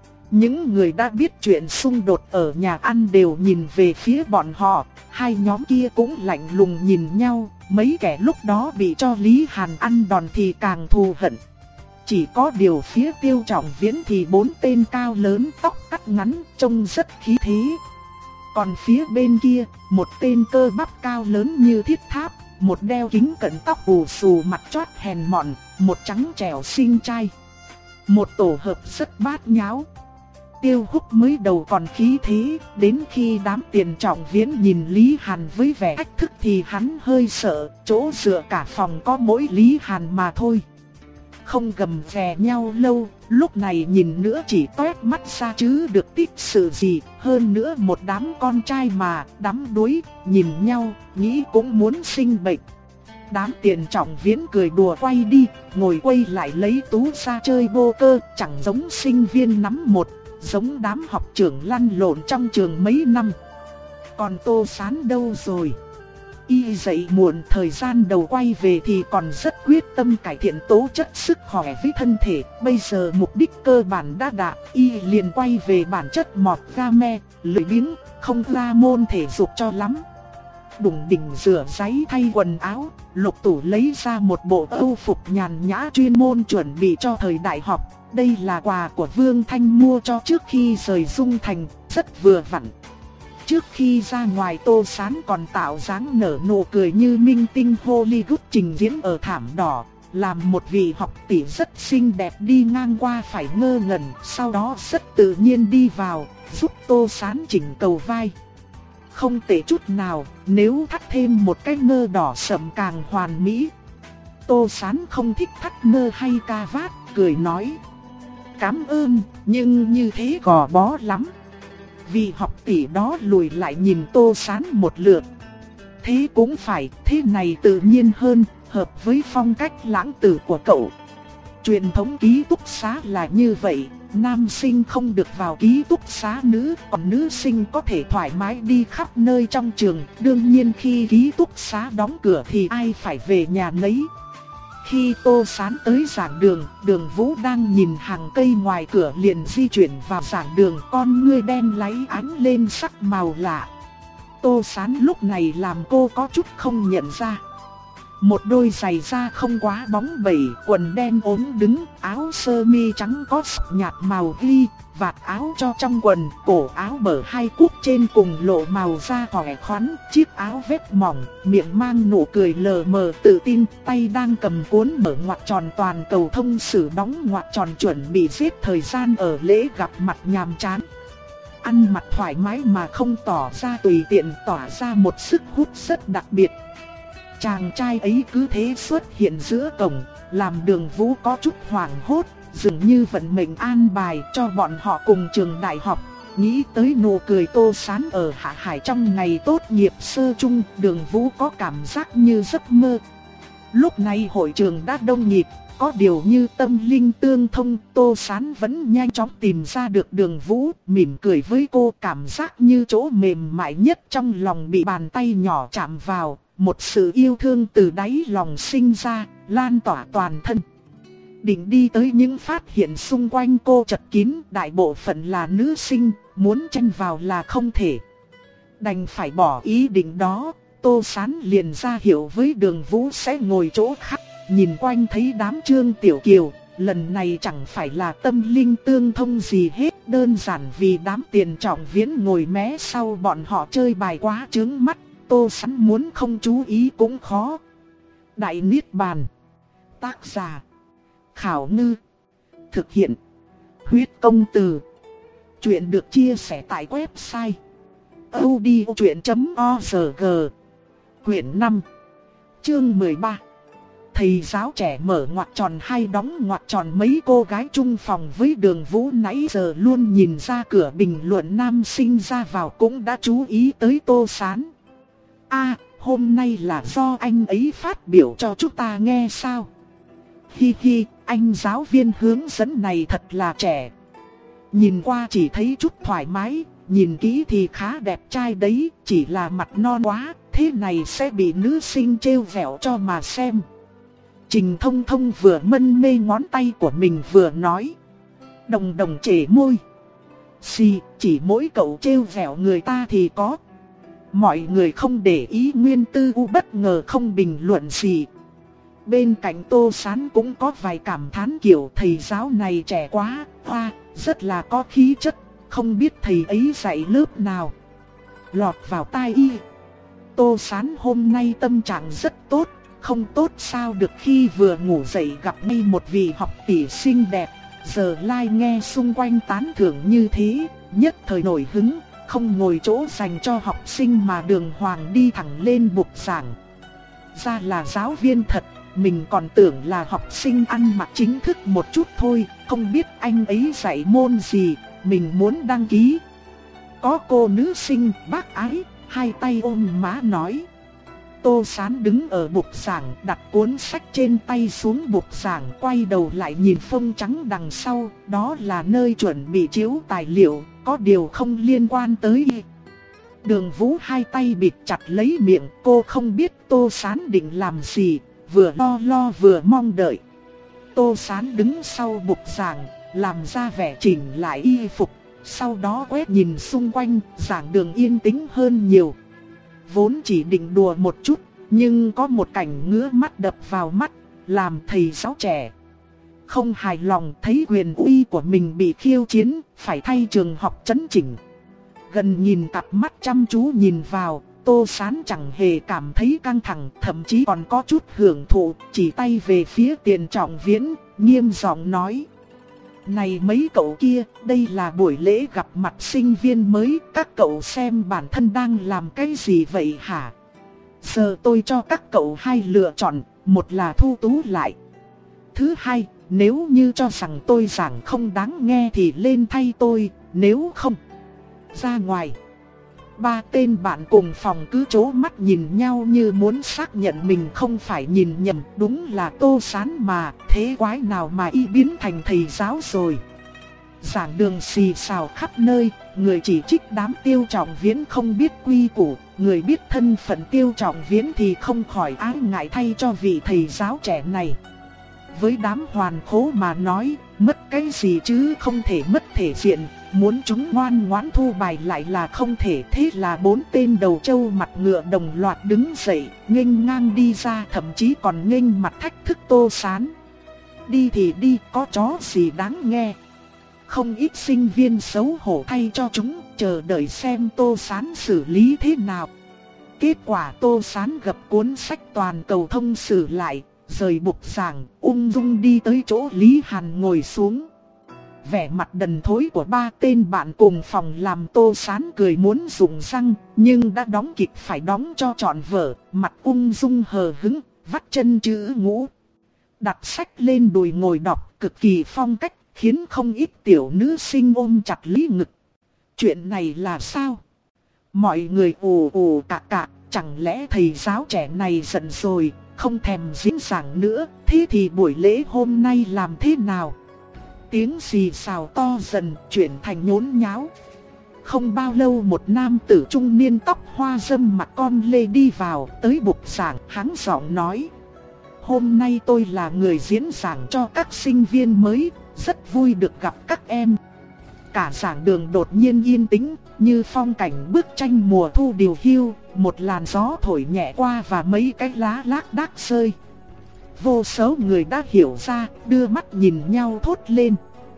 Những người đã biết chuyện xung đột ở nhà ăn đều nhìn về phía bọn họ, hai nhóm kia cũng lạnh lùng nhìn nhau, mấy kẻ lúc đó bị cho Lý Hàn ăn đòn thì càng thù hận. Chỉ có điều phía Tiêu Trọng Viễn thì bốn tên cao lớn tóc cắt ngắn, trông rất khí thế. Còn phía bên kia, một tên cơ bắp cao lớn như thiết tháp, một đeo kính cận tóc bù xù mặt chót hèn mọn, một trắng trẻo xinh trai. Một tổ hợp rất bát nháo. Tiêu Húc mới đầu còn khí thế, đến khi đám Tiền Trọng Viễn nhìn Lý Hàn với vẻ thách thức thì hắn hơi sợ, chỗ dựa cả phòng có mỗi Lý Hàn mà thôi. không gầm ghè nhau lâu, lúc này nhìn nữa chỉ toét mắt ra chứ được tích sự gì. Hơn nữa một đám con trai mà, đắm đuối, nhìn nhau, nghĩ cũng muốn sinh bệnh. Đám Tiền Trọng Viễn cười đùa quay đi, ngồi quay lại lấy tú ra chơi bô cơ, chẳng giống sinh viên nắm một, giống đám học trưởng lăn lộn trong trường mấy năm. Còn Tô Sán đâu rồi? Y dậy muộn, thời gian đầu quay về thì còn rất quyết tâm cải thiện tố chất sức khỏe với thân thể. Bây giờ mục đích cơ bản đã đạt, Y liền quay về bản chất mọt ga me, lười biếng, không ra môn thể dục cho lắm. Đùng đỉnh rửa ráy thay quần áo, Lục Tủ lấy ra một bộ âu phục nhàn nhã chuyên môn chuẩn bị cho thời đại học. Đây là quà của Vương Thanh mua cho trước khi rời Dung Thành, rất vừa vặn. Trước khi ra ngoài, Tô Sán còn tạo dáng nở nụ cười như minh tinh Hollywood trình diễn ở thảm đỏ, làm một vị học tỷ rất xinh đẹp đi ngang qua phải ngơ ngẩn, sau đó rất tự nhiên đi vào, giúp Tô Sán chỉnh cầu vai. Không tệ chút nào, nếu thắt thêm một cái nơ đỏ sẫm càng hoàn mỹ. Tô Sán không thích thắt nơ hay ca vát, cười nói: "Cảm ơn, nhưng như thế gò bó lắm." Vì học tỷ đó lùi lại nhìn Tô Sán một lượt. Thế cũng phải, thế này tự nhiên hơn, hợp với phong cách lãng tử của cậu. Truyền thống ký túc xá là như vậy, nam sinh không được vào ký túc xá nữ, còn nữ sinh có thể thoải mái đi khắp nơi trong trường. Đương nhiên khi ký túc xá đóng cửa thì ai phải về nhà nấy. Khi Tô Sán tới giảng đường, Đường Vũ đang nhìn hàng cây ngoài cửa liền di chuyển vào giảng đường, con ngươi đen láy ánh lên sắc màu lạ. Tô Sán lúc này làm cô có chút không nhận ra. Một đôi giày da không quá bóng bẩy, quần đen ốm đứng, áo sơ mi trắng có sọc nhạt màu ghi, vạt áo cho trong quần, cổ áo mở hai cúc trên cùng lộ màu da khỏe khoắn, chiếc áo vết mỏng, miệng mang nụ cười lờ mờ tự tin, tay đang cầm cuốn mở ngoặc tròn toàn cầu thông sử đóng ngoặc tròn chuẩn bị giết thời gian ở lễ gặp mặt nhàm chán. Ăn mặc thoải mái mà không tỏ ra tùy tiện, tỏa ra một sức hút rất đặc biệt. Chàng trai ấy cứ thế xuất hiện giữa cổng, làm Đường Vũ có chút hoảng hốt, dường như vận mệnh an bài cho bọn họ cùng trường đại học. Nghĩ tới nụ cười Tô Sán ở Hạ Hải trong ngày tốt nghiệp sơ chung, Đường Vũ có cảm giác như giấc mơ. Lúc này hội trường đã đông nghịt, có điều như tâm linh tương thông, Tô Sán vẫn nhanh chóng tìm ra được Đường Vũ, mỉm cười với cô, cảm giác như chỗ mềm mại nhất trong lòng bị bàn tay nhỏ chạm vào. Một sự yêu thương từ đáy lòng sinh ra, lan tỏa toàn thân. Định đi tới những phát hiện xung quanh cô chật kín, đại bộ phận là nữ sinh, muốn chen vào là không thể. Đành phải bỏ ý định đó, Tô Sán liền ra hiệu với Đường Vũ sẽ ngồi chỗ khác. Nhìn quanh thấy đám Trương Tiểu Kiều, lần này chẳng phải là tâm linh tương thông gì hết, đơn giản vì đám Tiền Trọng Viễn ngồi mé sau bọn họ chơi bài quá chướng mắt. Tô Sán muốn không chú ý cũng khó. Đại Niết Bàn. Tác giả: Khảo Ngư. Thực hiện: Huyết Công Từ. Chuyện được chia sẻ tại website audiochuyện chấm org. Quyển năm, chương mười ba. Thầy giáo trẻ mở ngoặc tròn hay đóng ngoặc tròn. Mấy cô gái chung phòng với Đường Vũ nãy giờ luôn nhìn ra cửa bình luận nam sinh ra vào cũng đã chú ý tới Tô Sán. À, hôm nay là do anh ấy phát biểu cho chúng ta nghe sao? Hi hi, anh giáo viên hướng dẫn này thật là trẻ. Nhìn qua chỉ thấy chút thoải mái, nhìn kỹ thì khá đẹp trai đấy, chỉ là mặt non quá, thế này sẽ bị nữ sinh trêu vẹo cho mà xem. Trình Thông Thông vừa mân mê ngón tay của mình vừa nói. Đồng đồng trề môi. Xì, chỉ mỗi cậu trêu vẹo người ta thì có. Mọi người không để ý Nguyên Tư U bất ngờ không bình luận gì. Bên cạnh Tô Sán cũng có vài cảm thán kiểu thầy giáo này trẻ quá, hoa, rất là có khí chất, không biết thầy ấy dạy lớp nào. Lọt vào tai y. Tô Sán hôm nay tâm trạng rất tốt, không tốt sao được khi vừa ngủ dậy gặp ngay một vị học tỷ xinh đẹp. Giờ lai nghe xung quanh tán thưởng như thế, nhất thời nổi hứng. Không ngồi chỗ dành cho học sinh mà đường hoàng đi thẳng lên bục giảng. Ra là giáo viên thật, mình còn tưởng là học sinh ăn mặc chính thức một chút thôi, không biết anh ấy dạy môn gì, mình muốn đăng ký. Có cô nữ sinh bác ái, hai tay ôm má nói. Tô Sán đứng ở bục giảng, đặt cuốn sách trên tay xuống bục giảng, quay đầu lại nhìn phông trắng đằng sau, đó là nơi chuẩn bị chiếu tài liệu, có điều không liên quan tới y. Đường Vũ hai tay bịt chặt lấy miệng, cô không biết Tô Sán định làm gì, vừa lo lo vừa mong đợi. Tô Sán đứng sau bục giảng, làm ra vẻ chỉnh lại y phục, sau đó quét nhìn xung quanh, giảng đường yên tĩnh hơn nhiều. Vốn chỉ định đùa một chút, nhưng có một cảnh ngứa mắt đập vào mắt, làm thầy giáo trẻ không hài lòng thấy quyền uy của mình bị khiêu chiến, phải thay trường học chấn chỉnh. Gần nhìn cặp mắt chăm chú nhìn vào, Tô Sán chẳng hề cảm thấy căng thẳng, thậm chí còn có chút hưởng thụ, chỉ tay về phía Tiền Trọng Viễn, nghiêm giọng nói. Này mấy cậu kia, đây là buổi lễ gặp mặt sinh viên mới, các cậu xem bản thân đang làm cái gì vậy hả? Giờ tôi cho các cậu hai lựa chọn, một là thu tú lại. Thứ hai, nếu như cho rằng tôi giảng không đáng nghe thì lên thay tôi, nếu không, ra ngoài. Ba tên bạn cùng phòng cứ trố mắt nhìn nhau như muốn xác nhận mình không phải nhìn nhầm, đúng là Tô Sán mà, thế quái nào mà y biến thành thầy giáo rồi. Giảng đường xì xào khắp nơi, người chỉ trích đám Tiêu Trọng Viễn không biết quy củ, người biết thân phận Tiêu Trọng Viễn thì không khỏi ái ngại thay cho vị thầy giáo trẻ này. Với đám hoàn khố mà nói, mất cái gì chứ không thể mất thể diện, muốn chúng ngoan ngoãn thu bài lại là không thể. Thế là bốn tên đầu trâu mặt ngựa đồng loạt đứng dậy, nghênh ngang đi ra, thậm chí còn nghênh mặt thách thức Tô Sán. Đi thì đi, có chó gì đáng nghe. Không ít sinh viên xấu hổ thay cho chúng, chờ đợi xem Tô Sán xử lý thế nào. Kết quả Tô Sán gập cuốn sách toàn cầu thông sử lại, rời bục giảng, ung dung đi tới chỗ Lý Hàn ngồi xuống. Vẻ mặt đần thối của ba tên bạn cùng phòng làm Tô Sán cười muốn rụng răng, nhưng đã đóng kịch phải đóng cho trọn vở, mặt ung dung hờ hững, vắt chân chữ ngũ. Đặt sách lên đùi ngồi đọc, cực kỳ phong cách, khiến không ít tiểu nữ sinh ôm chặt lấy ngực. Chuyện này là sao? Mọi người ồ ồ cạ cạ, chẳng lẽ thầy giáo trẻ này giận rồi, không thèm diễn giảng nữa, thế thì buổi lễ hôm nay làm thế nào? Tiếng xì xào to dần, chuyển thành nhốn nháo. Không bao lâu một nam tử trung niên tóc hoa râm mặc con lê đi vào, tới bục giảng, hắng giọng nói. Hôm nay tôi là người diễn giảng cho các sinh viên mới, rất vui được gặp các em. Cả giảng đường đột nhiên yên tĩnh, như phong cảnh bức tranh mùa thu điều hiu, một làn gió thổi nhẹ qua và mấy cái lá lác đác rơi. Vô số người đã hiểu ra, đưa mắt nhìn nhau thốt lên.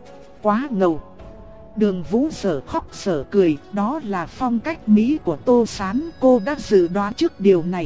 Quá ngầu. Đường Vũ sở khóc sở cười, đó là phong cách Mỹ của Tô Sán, cô đã dự đoán trước điều này.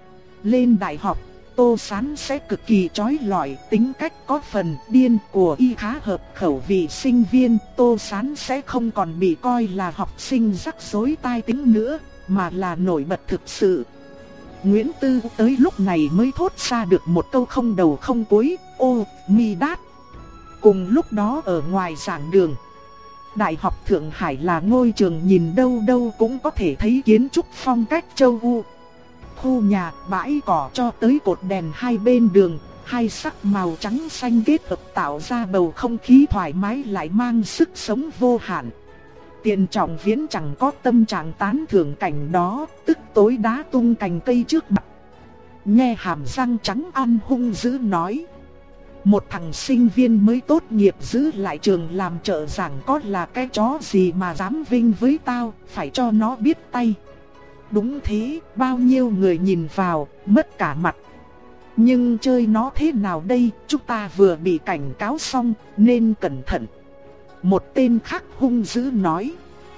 Lên đại học, Tô Sán sẽ cực kỳ chói lọi, tính cách có phần điên của y khá hợp khẩu vị sinh viên. Tô Sán sẽ không còn bị coi là học sinh rắc rối tai tính nữa, mà là nổi bật thực sự. Nguyễn Tư tới lúc này mới thốt ra được một câu không đầu không cuối, ô, mi đát. Cùng lúc đó ở ngoài giảng đường, Đại học Thượng Hải là ngôi trường nhìn đâu đâu cũng có thể thấy kiến trúc phong cách châu Âu. Khu nhà, bãi cỏ cho tới cột đèn hai bên đường, hai sắc màu trắng xanh kết hợp tạo ra bầu không khí thoải mái lại mang sức sống vô hạn. Tiền Trọng Viễn chẳng có tâm trạng tán thưởng cảnh đó, tức tối đá tung cành cây trước mặt. Nghe hàm răng trắng ăn hung dữ nói. Một thằng sinh viên mới tốt nghiệp giữ lại trường làm trợ giảng có là cái chó gì mà dám vinh với tao, phải cho nó biết tay. Đúng thế, bao nhiêu người nhìn vào, mất cả mặt. Nhưng chơi nó thế nào đây, chúng ta vừa bị cảnh cáo xong, nên cẩn thận. Một tên khác hung dữ nói.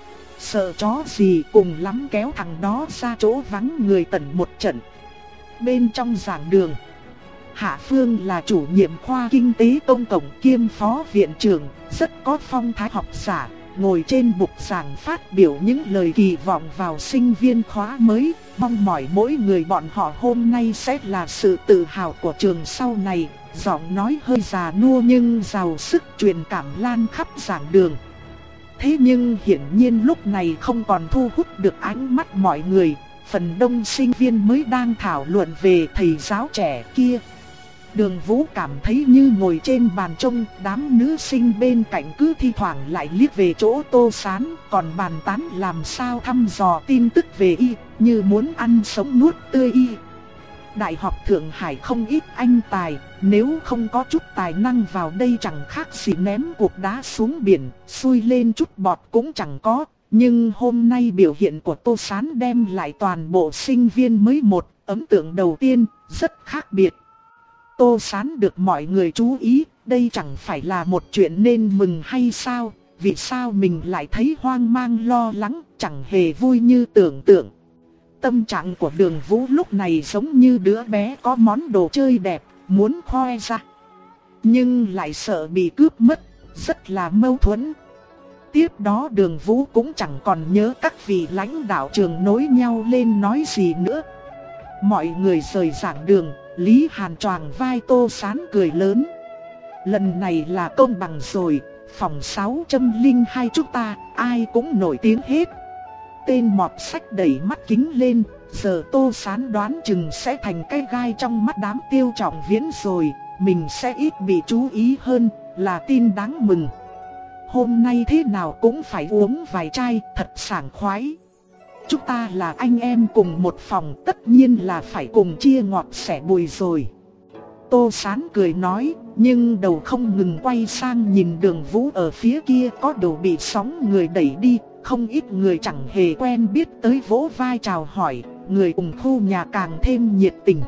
Sợ chó gì, cùng lắm kéo thằng đó ra chỗ vắng người tận một trận. Bên trong giảng đường, Hạ Phương là chủ nhiệm khoa kinh tế công cộng kiêm phó viện trưởng, rất có phong thái học giả, ngồi trên bục giảng phát biểu những lời kỳ vọng vào sinh viên khóa mới, mong mỏi mỗi người bọn họ hôm nay sẽ là sự tự hào của trường sau này. Giọng nói hơi già nua nhưng giàu sức truyền cảm lan khắp giảng đường. Thế nhưng hiển nhiên lúc này không còn thu hút được ánh mắt mọi người, phần đông sinh viên mới đang thảo luận về thầy giáo trẻ kia. Đường Vũ cảm thấy như ngồi trên bàn trông, đám nữ sinh bên cạnh cứ thi thoảng lại liếc về chỗ Tô Sán, còn bàn tán làm sao thăm dò tin tức về y, như muốn ăn sống nuốt tươi y. Đại học Thượng Hải không ít anh tài, nếu không có chút tài năng vào đây chẳng khác gì ném cục đá xuống biển, xui lên chút bọt cũng chẳng có. Nhưng hôm nay biểu hiện của Tô Sán đem lại toàn bộ sinh viên mới một ấn tượng đầu tiên, rất khác biệt. Tô Sán được mọi người chú ý, đây chẳng phải là một chuyện nên mừng hay sao? Vì sao mình lại thấy hoang mang lo lắng, chẳng hề vui như tưởng tượng. Tâm trạng của Đường Vũ lúc này giống như đứa bé có món đồ chơi đẹp, muốn khoe ra, nhưng lại sợ bị cướp mất, rất là mâu thuẫn. Tiếp đó Đường Vũ cũng chẳng còn nhớ các vị lãnh đạo trường nối nhau lên nói gì nữa. Mọi người rời giảng đường, Lý Hàn choàng vai Tô Sán cười lớn. Lần này là công bằng rồi, phòng sáu không hai chúng ta, ai cũng nổi tiếng hết. Tên mọt sách đẩy mắt kính lên, giờ Tô Sán đoán chừng sẽ thành cái gai trong mắt đám Tiêu Trọng Viễn rồi, mình sẽ ít bị chú ý hơn, là tin đáng mừng. Hôm nay thế nào cũng phải uống vài chai, thật sảng khoái. Chúng ta là anh em cùng một phòng, tất nhiên là phải cùng chia ngọt sẻ bùi rồi. Tô Sán cười nói, nhưng đầu không ngừng quay sang nhìn Đường Vũ ở phía kia, có đầu bị sóng người đẩy đi. Không ít người chẳng hề quen biết tới vỗ vai chào hỏi, người cùng khu nhà càng thêm nhiệt tình.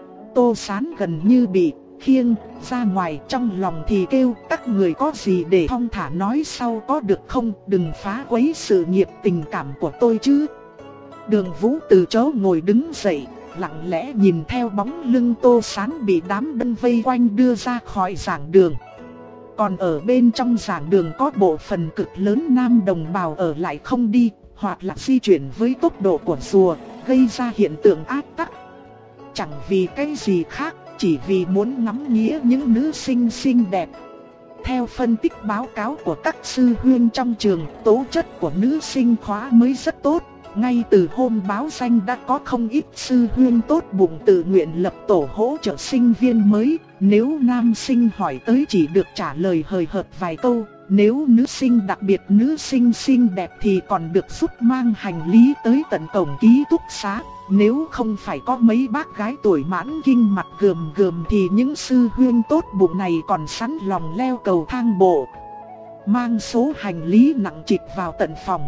Tô Sán gần như bị khiêng ra ngoài, trong lòng thì kêu các người có gì để thong thả nói sau có được không, đừng phá quấy sự nghiệp tình cảm của tôi chứ. Đường Vũ từ chỗ ngồi đứng dậy, lặng lẽ nhìn theo bóng lưng Tô Sán bị đám đông vây quanh đưa ra khỏi giảng đường. Còn ở bên trong giảng đường có bộ phận cực lớn nam đồng bào ở lại không đi, hoặc là di chuyển với tốc độ của rùa, gây ra hiện tượng áp tắc. Chẳng vì cái gì khác, chỉ vì muốn ngắm nghía những nữ sinh xinh đẹp. Theo phân tích báo cáo của các sư huynh trong trường, tố chất của nữ sinh khóa mới rất tốt. Ngay từ hôm báo danh đã có không ít sư huynh tốt bụng tự nguyện lập tổ hỗ trợ sinh viên mới. Nếu nam sinh hỏi tới chỉ được trả lời hời hợt vài câu. Nếu nữ sinh, đặc biệt nữ sinh xinh đẹp thì còn được giúp mang hành lý tới tận cổng ký túc xá. Nếu không phải có mấy bác gái tuổi mãn kinh mặt gườm gườm thì những sư huynh tốt bụng này còn sẵn lòng leo cầu thang bộ, mang số hành lý nặng trịch vào tận phòng.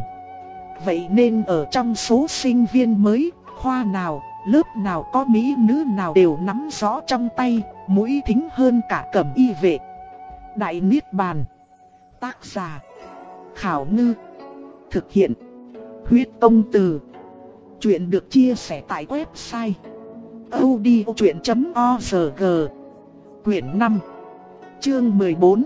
Vậy nên ở trong số sinh viên mới, khoa nào, lớp nào có mỹ nữ nào đều nắm rõ trong tay, mũi thính hơn cả cẩm y vệ. Đại Niết Bàn. Tác giả Khảo Ngư. Thực hiện Huyết Tông Từ. Chuyện được chia sẻ tại website audiochuyện chấm org. Quyển năm, chương mười bốn.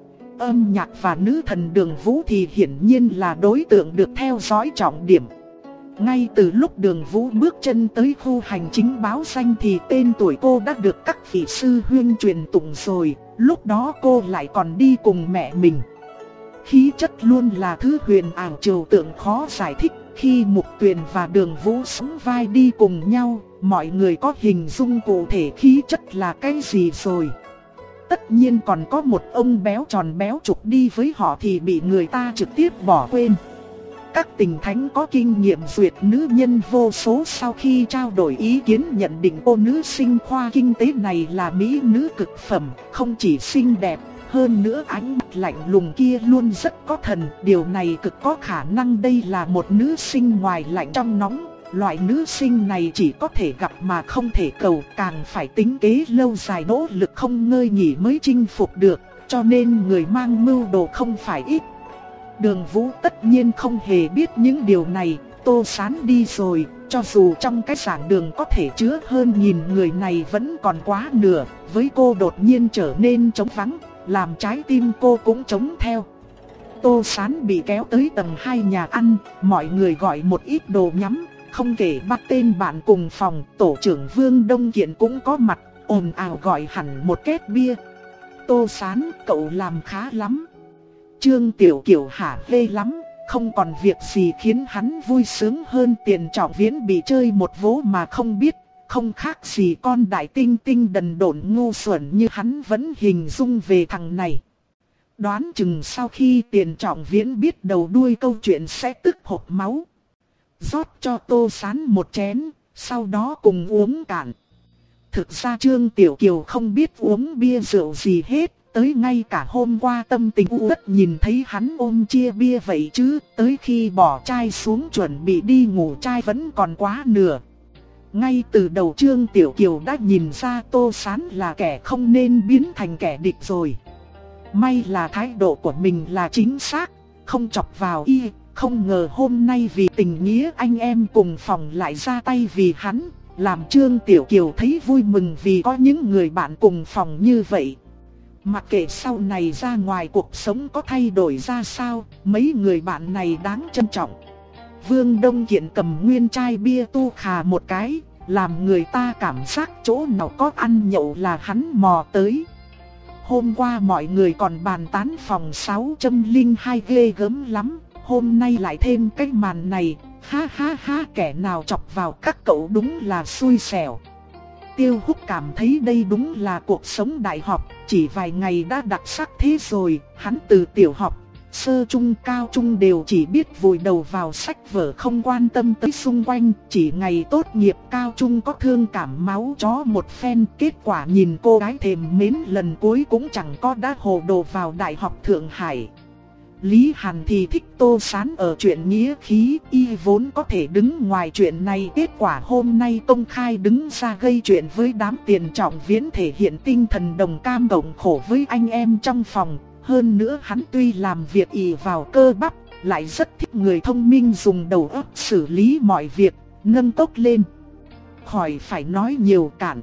Âm nhạc và nữ thần Đường Vũ thì hiển nhiên là đối tượng được theo dõi trọng điểm. Ngay từ lúc Đường Vũ bước chân tới khu hành chính báo danh thì tên tuổi cô đã được các vị sư huynh truyền tụng rồi. Lúc đó cô lại còn đi cùng mẹ mình. Khí chất luôn là thứ huyền ảo trừu tượng khó giải thích. Khi Mục Tuyền và Đường Vũ sóng vai đi cùng nhau, mọi người có hình dung cụ thể khí chất là cái gì rồi. Tất nhiên còn có một ông béo tròn béo trục đi với họ thì bị người ta trực tiếp bỏ quên. Các tỉnh thánh có kinh nghiệm duyệt nữ nhân vô số sau khi trao đổi ý kiến nhận định cô nữ sinh khoa kinh tế này là mỹ nữ cực phẩm, không chỉ xinh đẹp, hơn nữa ánh mắt lạnh lùng kia luôn rất có thần. Điều này cực có khả năng đây là một nữ sinh ngoài lạnh trong nóng. Loại nữ sinh này chỉ có thể gặp mà không thể cầu, càng phải tính kế lâu dài nỗ lực không ngơi nghỉ mới chinh phục được, cho nên người mang mưu đồ không phải ít. Đường Vũ tất nhiên không hề biết những điều này. Tô Sán đi rồi, cho dù trong cái giảng đường có thể chứa hơn nghìn người này vẫn còn quá nửa, với cô đột nhiên trở nên trống vắng, làm trái tim cô cũng trống theo. Tô Sán bị kéo tới tầng hai nhà ăn, mọi người gọi một ít đồ nhắm, không kể bắt tên bạn cùng phòng, tổ trưởng Vương Đông Kiện cũng có mặt, ồn ào gọi hẳn một két bia. Tô Sán, cậu làm khá lắm. Trương Tiểu Kiều hả hê lắm, không còn việc gì khiến hắn vui sướng hơn Tiền Trọng Viễn bị chơi một vố mà không biết, không khác gì con đại tinh tinh đần độn ngu xuẩn như hắn vẫn hình dung về thằng này. Đoán chừng sau khi Tiền Trọng Viễn biết đầu đuôi câu chuyện sẽ tức hộc máu. Rót cho Tô Sán một chén, sau đó cùng uống cạn. Thực ra Trương Tiểu Kiều không biết uống bia rượu gì hết, tới ngay cả hôm qua tâm tình u uất nhìn thấy hắn ôm chia bia vậy chứ, tới khi bỏ chai xuống chuẩn bị đi ngủ chai vẫn còn quá nửa. Ngay từ đầu Trương Tiểu Kiều đã nhìn ra Tô Sán là kẻ không nên biến thành kẻ địch rồi. May là thái độ của mình là chính xác, không chọc vào y, không ngờ hôm nay vì tình nghĩa anh em cùng phòng lại ra tay vì hắn, làm Trương Tiểu Kiều thấy vui mừng vì có những người bạn cùng phòng như vậy. Mặc kệ sau này ra ngoài cuộc sống có thay đổi ra sao, mấy người bạn này đáng trân trọng. Vương Đông Kiện cầm nguyên chai bia tu khà một cái, làm người ta cảm giác chỗ nào có ăn nhậu là hắn mò tới. Hôm qua mọi người còn bàn tán phòng sáu không hai ghê gớm lắm, hôm nay lại thêm cái màn này, ha ha ha, kẻ nào chọc vào các cậu đúng là xui xẻo. Tiêu Húc cảm thấy đây đúng là cuộc sống đại học, chỉ vài ngày đã đặc sắc thế rồi, hắn từ tiểu học, sơ trung, cao trung đều chỉ biết vùi đầu vào sách vở không quan tâm tới xung quanh, chỉ ngày tốt nghiệp cao trung có thương cảm máu chó một phen, kết quả nhìn cô gái thèm mến lần cuối cũng chẳng có, đã hồ đồ vào Đại học Thượng Hải. Lý Hàn thì thích Tô Sán ở chuyện nghĩa khí, y vốn có thể đứng ngoài chuyện này, kết quả hôm nay công khai đứng ra gây chuyện với đám Tiền Trọng Viễn, thể hiện tinh thần đồng cam cộng khổ với anh em trong phòng. Hơn nữa hắn tuy làm việc ỷ vào cơ bắp, lại rất thích người thông minh dùng đầu óc xử lý mọi việc, nâng tốc lên. Khỏi phải nói nhiều cản.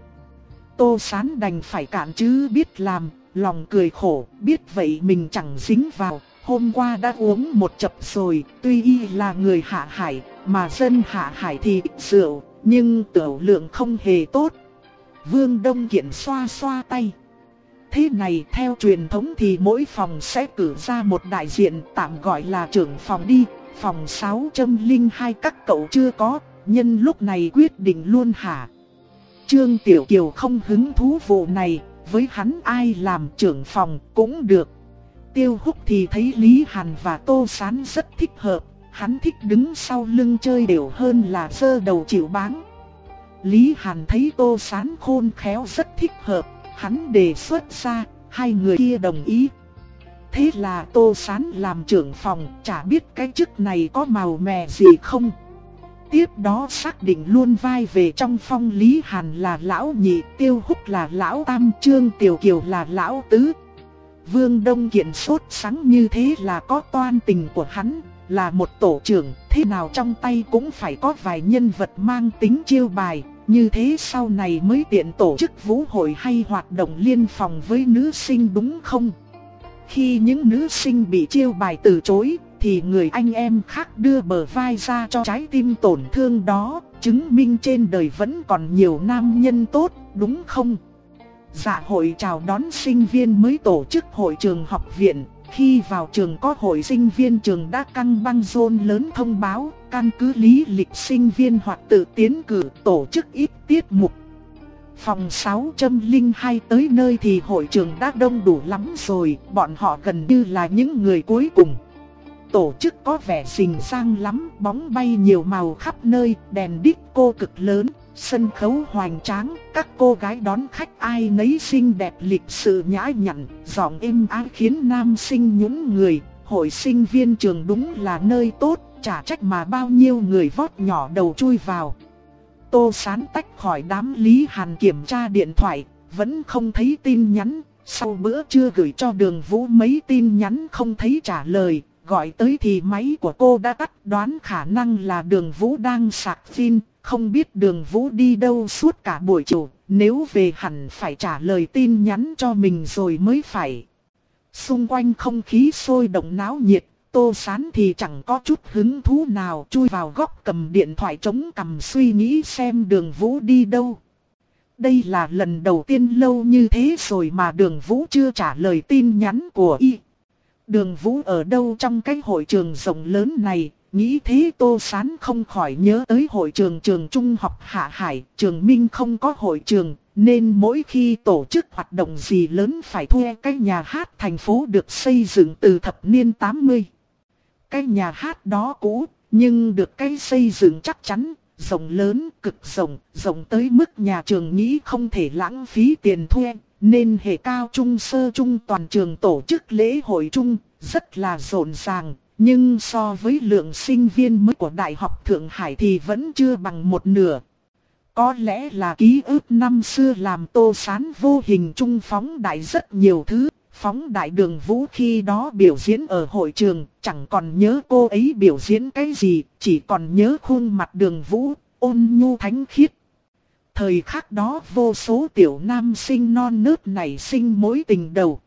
Tô Sán đành phải cản chứ biết làm, lòng cười khổ, biết vậy mình chẳng dính vào. Hôm qua đã uống một chập rồi, tuy y là người Hạ Hải, mà dân Hạ Hải thì ít rượu, nhưng tiểu lượng không hề tốt. Vương Đông Kiện xoa xoa tay. Thế này, theo truyền thống thì mỗi phòng sẽ cử ra một đại diện, tạm gọi là trưởng phòng đi. Phòng sáu không hai các cậu chưa có, nhân lúc này quyết định luôn hả? Trương Tiểu Kiều không hứng thú vụ này, với hắn ai làm trưởng phòng cũng được. Tiêu Húc thì thấy Lý Hàn và Tô Sán rất thích hợp, hắn thích đứng sau lưng chơi đều hơn là giơ đầu chịu báng. Lý Hàn thấy Tô Sán khôn khéo rất thích hợp, hắn đề xuất ra, hai người kia đồng ý. Thế là Tô Sán làm trưởng phòng, chả biết cái chức này có màu mè gì không. Tiếp đó xác định luôn vai về trong phong, Lý Hàn là lão nhị, Tiêu Húc là lão tam, Trương Tiểu Kiều là lão tứ. Vương Đông Kiện sốt sắng như thế là có toan tình của hắn, là một tổ trưởng, thế nào trong tay cũng phải có vài nhân vật mang tính chiêu bài, như thế sau này mới tiện tổ chức vũ hội hay hoạt động liên phòng với nữ sinh đúng không? Khi những nữ sinh bị chiêu bài từ chối, thì người anh em khác đưa bờ vai ra cho trái tim tổn thương đó, chứng minh trên đời vẫn còn nhiều nam nhân tốt, đúng không? Dạ hội chào đón sinh viên mới tổ chức hội trường học viện, khi vào trường có hội sinh viên trường đã căng băng rôn lớn thông báo, căn cứ lý lịch sinh viên hoặc tự tiến cử tổ chức ít tiết mục. Phòng sáu không hai tới nơi thì hội trường đã đông đủ lắm rồi, bọn họ gần như là những người cuối cùng. Tổ chức có vẻ rình rang lắm, bóng bay nhiều màu khắp nơi, đèn disco cực lớn, sân khấu hoành tráng, các cô gái đón khách ai nấy xinh đẹp lịch sự nhã nhặn, giọng êm ái khiến nam sinh nhún người. Hội sinh viên trường đúng là nơi tốt, chả trách mà bao nhiêu người vót nhỏ đầu chui vào. Tô Sán tách khỏi đám Lý Hàn kiểm tra điện thoại, vẫn không thấy tin nhắn. Sau bữa trưa gửi cho Đường Vũ mấy tin nhắn không thấy trả lời, gọi tới thì máy của cô đã tắt, đoán khả năng là Đường Vũ đang sạc pin. Không biết Đường Vũ đi đâu suốt cả buổi chiều, nếu về hẳn phải trả lời tin nhắn cho mình rồi mới phải. Xung quanh không khí sôi động náo nhiệt, Tô Sán thì chẳng có chút hứng thú nào, chui vào góc cầm điện thoại chống cằm suy nghĩ xem Đường Vũ đi đâu. Đây là lần đầu tiên lâu như thế rồi mà Đường Vũ chưa trả lời tin nhắn của y. Đường Vũ ở đâu trong cái hội trường rộng lớn này? Nghĩ thế Tô Sán không khỏi nhớ tới hội trường trường trung học Hạ Hải. Trường Minh không có hội trường, nên mỗi khi tổ chức hoạt động gì lớn phải thuê cái nhà hát thành phố được xây dựng từ thập niên tám mươi. Cái nhà hát đó cũ, nhưng được cái xây dựng chắc chắn, rộng lớn, cực rộng, rộng tới mức nhà trường nghĩ không thể lãng phí tiền thuê, nên hệ cao trung sơ trung toàn trường tổ chức lễ hội chung, rất là rộn ràng. Nhưng so với lượng sinh viên mới của Đại học Thượng Hải thì vẫn chưa bằng một nửa. Có lẽ là ký ức năm xưa làm Tô Sán vô hình trung phóng đại rất nhiều thứ. Phóng đại Đường Vũ khi đó biểu diễn ở hội trường, chẳng còn nhớ cô ấy biểu diễn cái gì, chỉ còn nhớ khuôn mặt Đường Vũ, ôn nhu thánh khiết. Thời khắc đó vô số tiểu nam sinh non nớt nảy sinh mối tình đầu.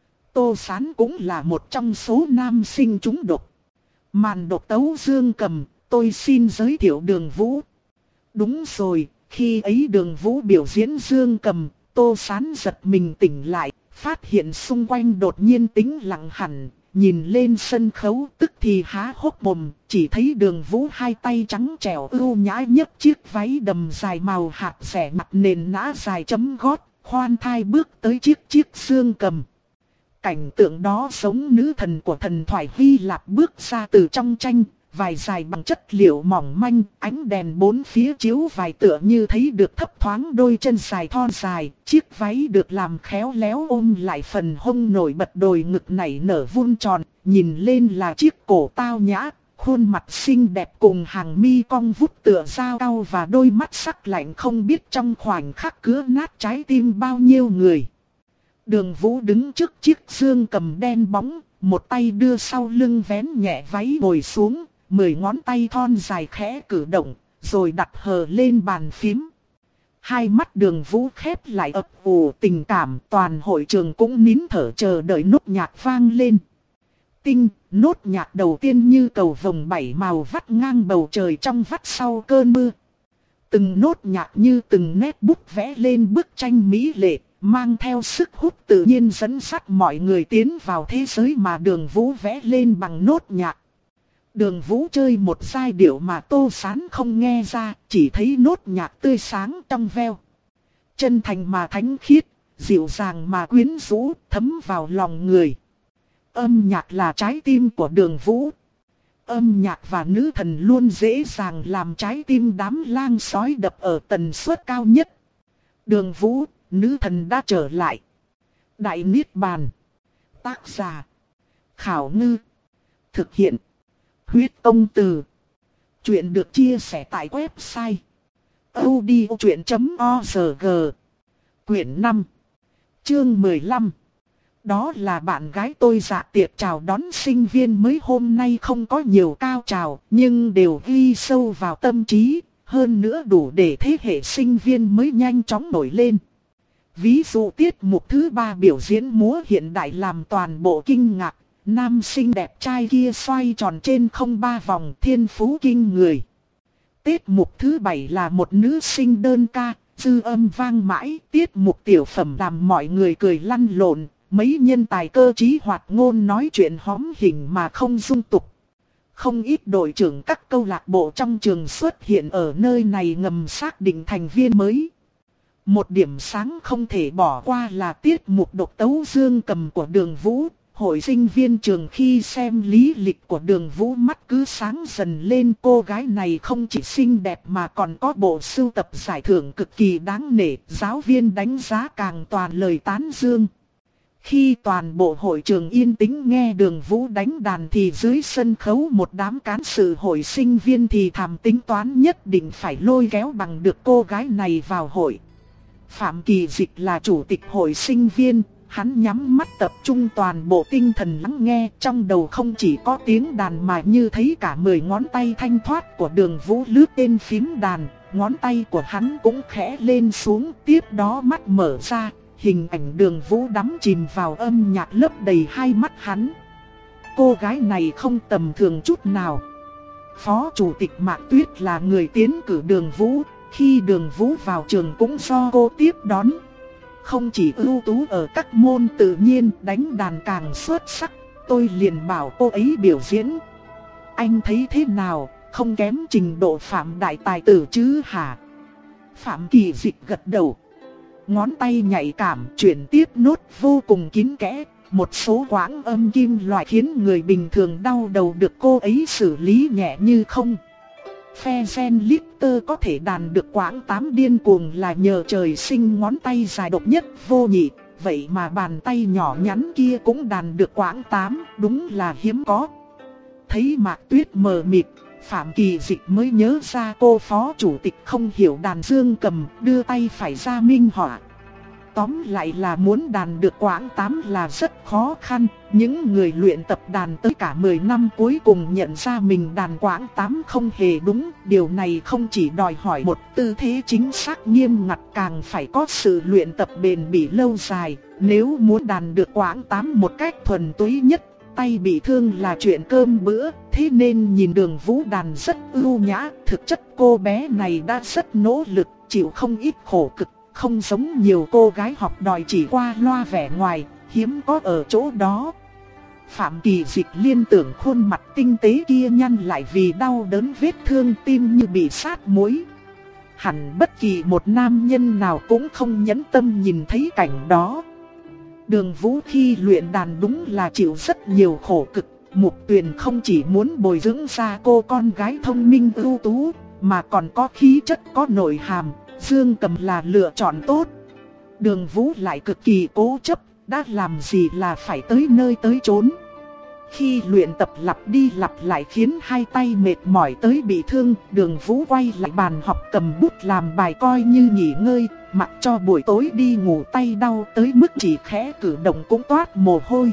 Tô Sán cũng là một trong số nam sinh trúng độc. Màn độc tấu dương cầm, tôi xin giới thiệu Đường Vũ. Đúng rồi, khi ấy Đường Vũ biểu diễn dương cầm, Tô Sán giật mình tỉnh lại, phát hiện xung quanh đột nhiên tĩnh lặng hẳn. Nhìn lên sân khấu tức thì há hốc mồm, chỉ thấy Đường Vũ hai tay trắng trẻo ưu nhã nhấc chiếc váy đầm dài màu hạt rẻ mặt nền nã dài chấm gót, khoan thai bước tới chiếc chiếc dương cầm. Cảnh tượng đó giống nữ thần của thần thoại Hy Lạp bước ra từ trong tranh, vải dài bằng chất liệu mỏng manh, ánh đèn bốn phía chiếu vải tựa như thấy được thấp thoáng đôi chân dài thon dài, chiếc váy được làm khéo léo ôm lại phần hông nổi bật đồi ngực nảy nở vuông tròn, nhìn lên là chiếc cổ tao nhã, khuôn mặt xinh đẹp cùng hàng mi cong vút tựa dao cau và đôi mắt sắc lạnh không biết trong khoảnh khắc cứa nát trái tim bao nhiêu người. Đường Vũ đứng trước chiếc dương cầm đen bóng, một tay đưa sau lưng vén nhẹ váy ngồi xuống, mười ngón tay thon dài khẽ cử động, rồi đặt hờ lên bàn phím. Hai mắt Đường Vũ khép lại ấp ủ tình cảm, toàn hội trường cũng nín thở chờ đợi nốt nhạc vang lên. Tinh, nốt nhạc đầu tiên như cầu vồng bảy màu vắt ngang bầu trời trong vắt sau cơn mưa. Từng nốt nhạc như từng nét bút vẽ lên bức tranh mỹ lệ, mang theo sức hút tự nhiên dẫn dắt mọi người tiến vào thế giới mà Đường Vũ vẽ lên bằng nốt nhạc. Đường Vũ chơi một giai điệu mà Tô Sán không nghe ra, chỉ thấy nốt nhạc tươi sáng trong veo. Chân thành mà thánh khiết, dịu dàng mà quyến rũ, thấm vào lòng người. Âm nhạc là trái tim của Đường Vũ. Âm nhạc và nữ thần luôn dễ dàng làm trái tim đám lang sói đập ở tần suất cao nhất. Đường Vũ, nữ thần đã trở lại. Đại Niết Bàn. Tác giả Khảo Ngư. Thực hiện Huyết Công Từ. Chuyện được chia sẻ tại website audiochuyện chấm org. Quyển năm, chương mười lăm. Đó là bạn gái tôi. Dạ tiệc chào đón sinh viên mới hôm nay không có nhiều cao trào, nhưng đều ghi sâu vào tâm trí, hơn nữa đủ để thế hệ sinh viên mới nhanh chóng nổi lên. Ví dụ tiết mục thứ ba biểu diễn múa hiện đại làm toàn bộ kinh ngạc. Nam sinh đẹp trai kia xoay tròn trên không ba vòng, thiên phú kinh người. Tiết mục thứ bảy là một nữ sinh đơn ca, dư âm vang mãi. Tiết mục tiểu phẩm làm mọi người cười lăn lộn. Mấy nhân tài cơ trí hoạt ngôn nói chuyện hóm hình mà không dung tục. Không ít đội trưởng các câu lạc bộ trong trường xuất hiện ở nơi này ngầm xác định thành viên mới. Một điểm sáng không thể bỏ qua là tiết mục độc tấu dương cầm của Đường Vũ. Hội sinh viên trường khi xem lý lịch của Đường Vũ mắt cứ sáng dần lên. Cô gái này không chỉ xinh đẹp mà còn có bộ sưu tập giải thưởng cực kỳ đáng nể. Giáo viên đánh giá càng toàn lời tán dương. Khi toàn bộ hội trường yên tĩnh nghe Đường Vũ đánh đàn thì dưới sân khấu một đám cán sự hội sinh viên thì thầm tính toán nhất định phải lôi kéo bằng được cô gái này vào hội. Phạm Kỳ Dịch là chủ tịch hội sinh viên, hắn nhắm mắt tập trung toàn bộ tinh thần lắng nghe, trong đầu không chỉ có tiếng đàn mà như thấy cả mười ngón tay thanh thoát của Đường Vũ lướt trên phím đàn, ngón tay của hắn cũng khẽ lên xuống, tiếp đó mắt mở ra, hình ảnh Đường Vũ đắm chìm vào âm nhạc lấp đầy hai mắt hắn. Cô gái này không tầm thường chút nào. Phó Chủ tịch Mạc Tuyết là người tiến cử Đường Vũ, khi Đường Vũ vào trường cũng do cô tiếp đón. Không chỉ ưu tú ở các môn tự nhiên, đánh đàn càng xuất sắc, tôi liền bảo cô ấy biểu diễn. Anh thấy thế nào, không kém trình độ Phạm đại tài tử chứ hả? Phạm Kỳ Dịch gật đầu. Ngón tay nhạy cảm chuyển tiếp nốt vô cùng kín kẽ. Một số quãng âm kim loại khiến người bình thường đau đầu được cô ấy xử lý nhẹ như không. Fezen Lister có thể đàn được quãng tám điên cuồng là nhờ trời sinh ngón tay dài độc nhất vô nhị. Vậy mà bàn tay nhỏ nhắn kia cũng đàn được quãng tám, đúng là hiếm có. Thấy Mạc Tuyết mờ mịt, Phạm Kỳ Dịch mới nhớ ra cô phó chủ tịch không hiểu đàn dương cầm, đưa tay phải ra minh họa. Tóm lại là muốn đàn được quãng tám là rất khó khăn. Những người luyện tập đàn tới cả mười năm cuối cùng nhận ra mình đàn quãng tám không hề đúng. Điều này không chỉ đòi hỏi một tư thế chính xác nghiêm ngặt, càng phải có sự luyện tập bền bỉ lâu dài. Nếu muốn đàn được quãng tám một cách thuần túy nhất, tay bị thương là chuyện cơm bữa. Thế nên nhìn Đường Vũ đàn rất ưu nhã. Thực chất cô bé này đã rất nỗ lực, chịu không ít khổ cực. Không giống nhiều cô gái học đòi chỉ qua loa vẻ ngoài, hiếm có ở chỗ đó. Phạm Kỳ Dịch liên tưởng khuôn mặt tinh tế kia nhăn lại vì đau đớn, vết thương tim như bị sát muối. Hẳn bất kỳ một nam nhân nào cũng không nhẫn tâm nhìn thấy cảnh đó. Đường Vũ khi luyện đàn đúng là chịu rất nhiều khổ cực. Mục Tuyền không chỉ muốn bồi dưỡng ra cô con gái thông minh ưu tú, mà còn có khí chất, có nội hàm. Dương cầm là lựa chọn tốt. Đường Vũ lại cực kỳ cố chấp, đã làm gì là phải tới nơi tới chốn. Khi luyện tập lặp đi lặp lại khiến hai tay mệt mỏi tới bị thương, Đường Vũ quay lại bàn học cầm bút làm bài coi như nghỉ ngơi, mặc cho buổi tối đi ngủ tay đau tới mức chỉ khẽ cử động cũng toát mồ hôi.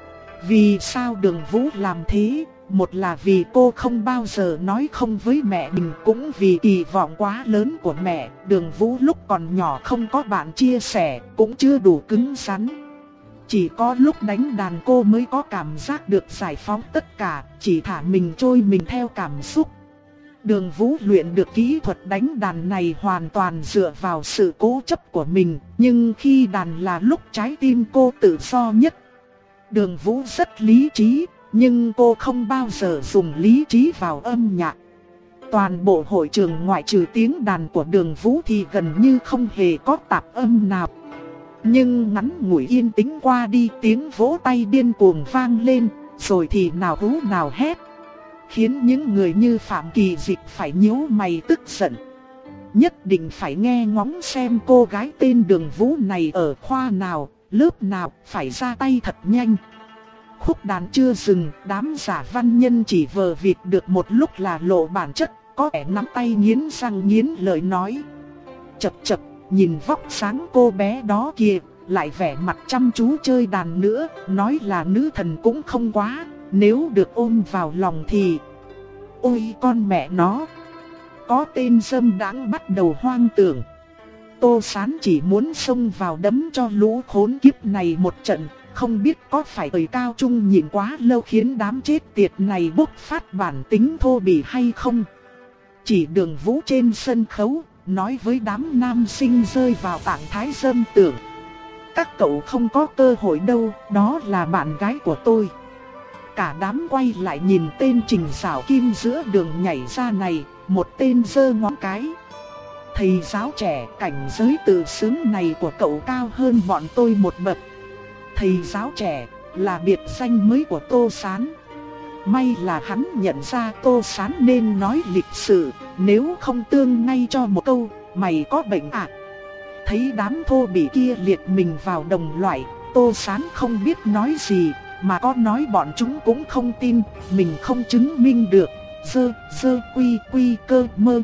Vì sao Đường Vũ làm thế? Một là vì cô không bao giờ nói không với mẹ mình, cũng vì kỳ vọng quá lớn của mẹ. Đường Vũ lúc còn nhỏ không có bạn chia sẻ, cũng chưa đủ cứng rắn. Chỉ có lúc đánh đàn cô mới có cảm giác được giải phóng tất cả, chỉ thả mình trôi mình theo cảm xúc. Đường Vũ luyện được kỹ thuật đánh đàn này hoàn toàn dựa vào sự cố chấp của mình, nhưng khi đàn là lúc trái tim cô tự do nhất. Đường Vũ rất lý trí, nhưng cô không bao giờ dùng lý trí vào âm nhạc. Toàn bộ hội trường ngoại trừ tiếng đàn của Đường Vũ thì gần như không hề có tạp âm nào. Nhưng ngắn ngủi yên tĩnh qua đi, tiếng vỗ tay điên cuồng vang lên, rồi thì nào hú nào hét, khiến những người như Phạm Kỳ Dịch phải nhíu mày tức giận. Nhất định phải nghe ngóng xem cô gái tên Đường Vũ này ở khoa nào, lớp nào, phải ra tay thật nhanh. Khúc đàn chưa dừng, đám giả văn nhân chỉ vờ vịt được một lúc là lộ bản chất, có vẻ nắm tay nghiến răng nghiến lợi nói. Chập chập, nhìn vóc sáng cô bé đó kìa, lại vẻ mặt chăm chú chơi đàn nữa, nói là nữ thần cũng không quá, nếu được ôm vào lòng thì... Ôi con mẹ nó! Có tên dâm đãng bắt đầu hoang tưởng. Tô Sán chỉ muốn xông vào đấm cho lũ khốn kiếp này một trận. Không biết có phải thời cao trung nhịn quá lâu khiến đám chết tiệt này bộc phát bản tính thô bỉ hay không. Chỉ Đường Vũ trên sân khấu, nói với đám nam sinh rơi vào trạng thái dâm tưởng. Các cậu không có cơ hội đâu, đó là bạn gái của tôi. Cả đám quay lại nhìn tên Trình Sảo Kim giữa đường nhảy ra này, một tên giơ ngón cái. Thầy giáo trẻ, cảnh giới tự sướng này của cậu cao hơn bọn tôi một bậc. Thầy giáo trẻ là biệt danh mới của Tô Sán. May là hắn nhận ra Tô Sán nên nói lịch sự, nếu không tương ngay cho một câu, mày có bệnh à? Thấy đám thô bỉ kia liệt mình vào đồng loại, Tô Sán không biết nói gì, mà có nói bọn chúng cũng không tin, mình không chứng minh được. Dơ, dơ quy quy cơ mơ.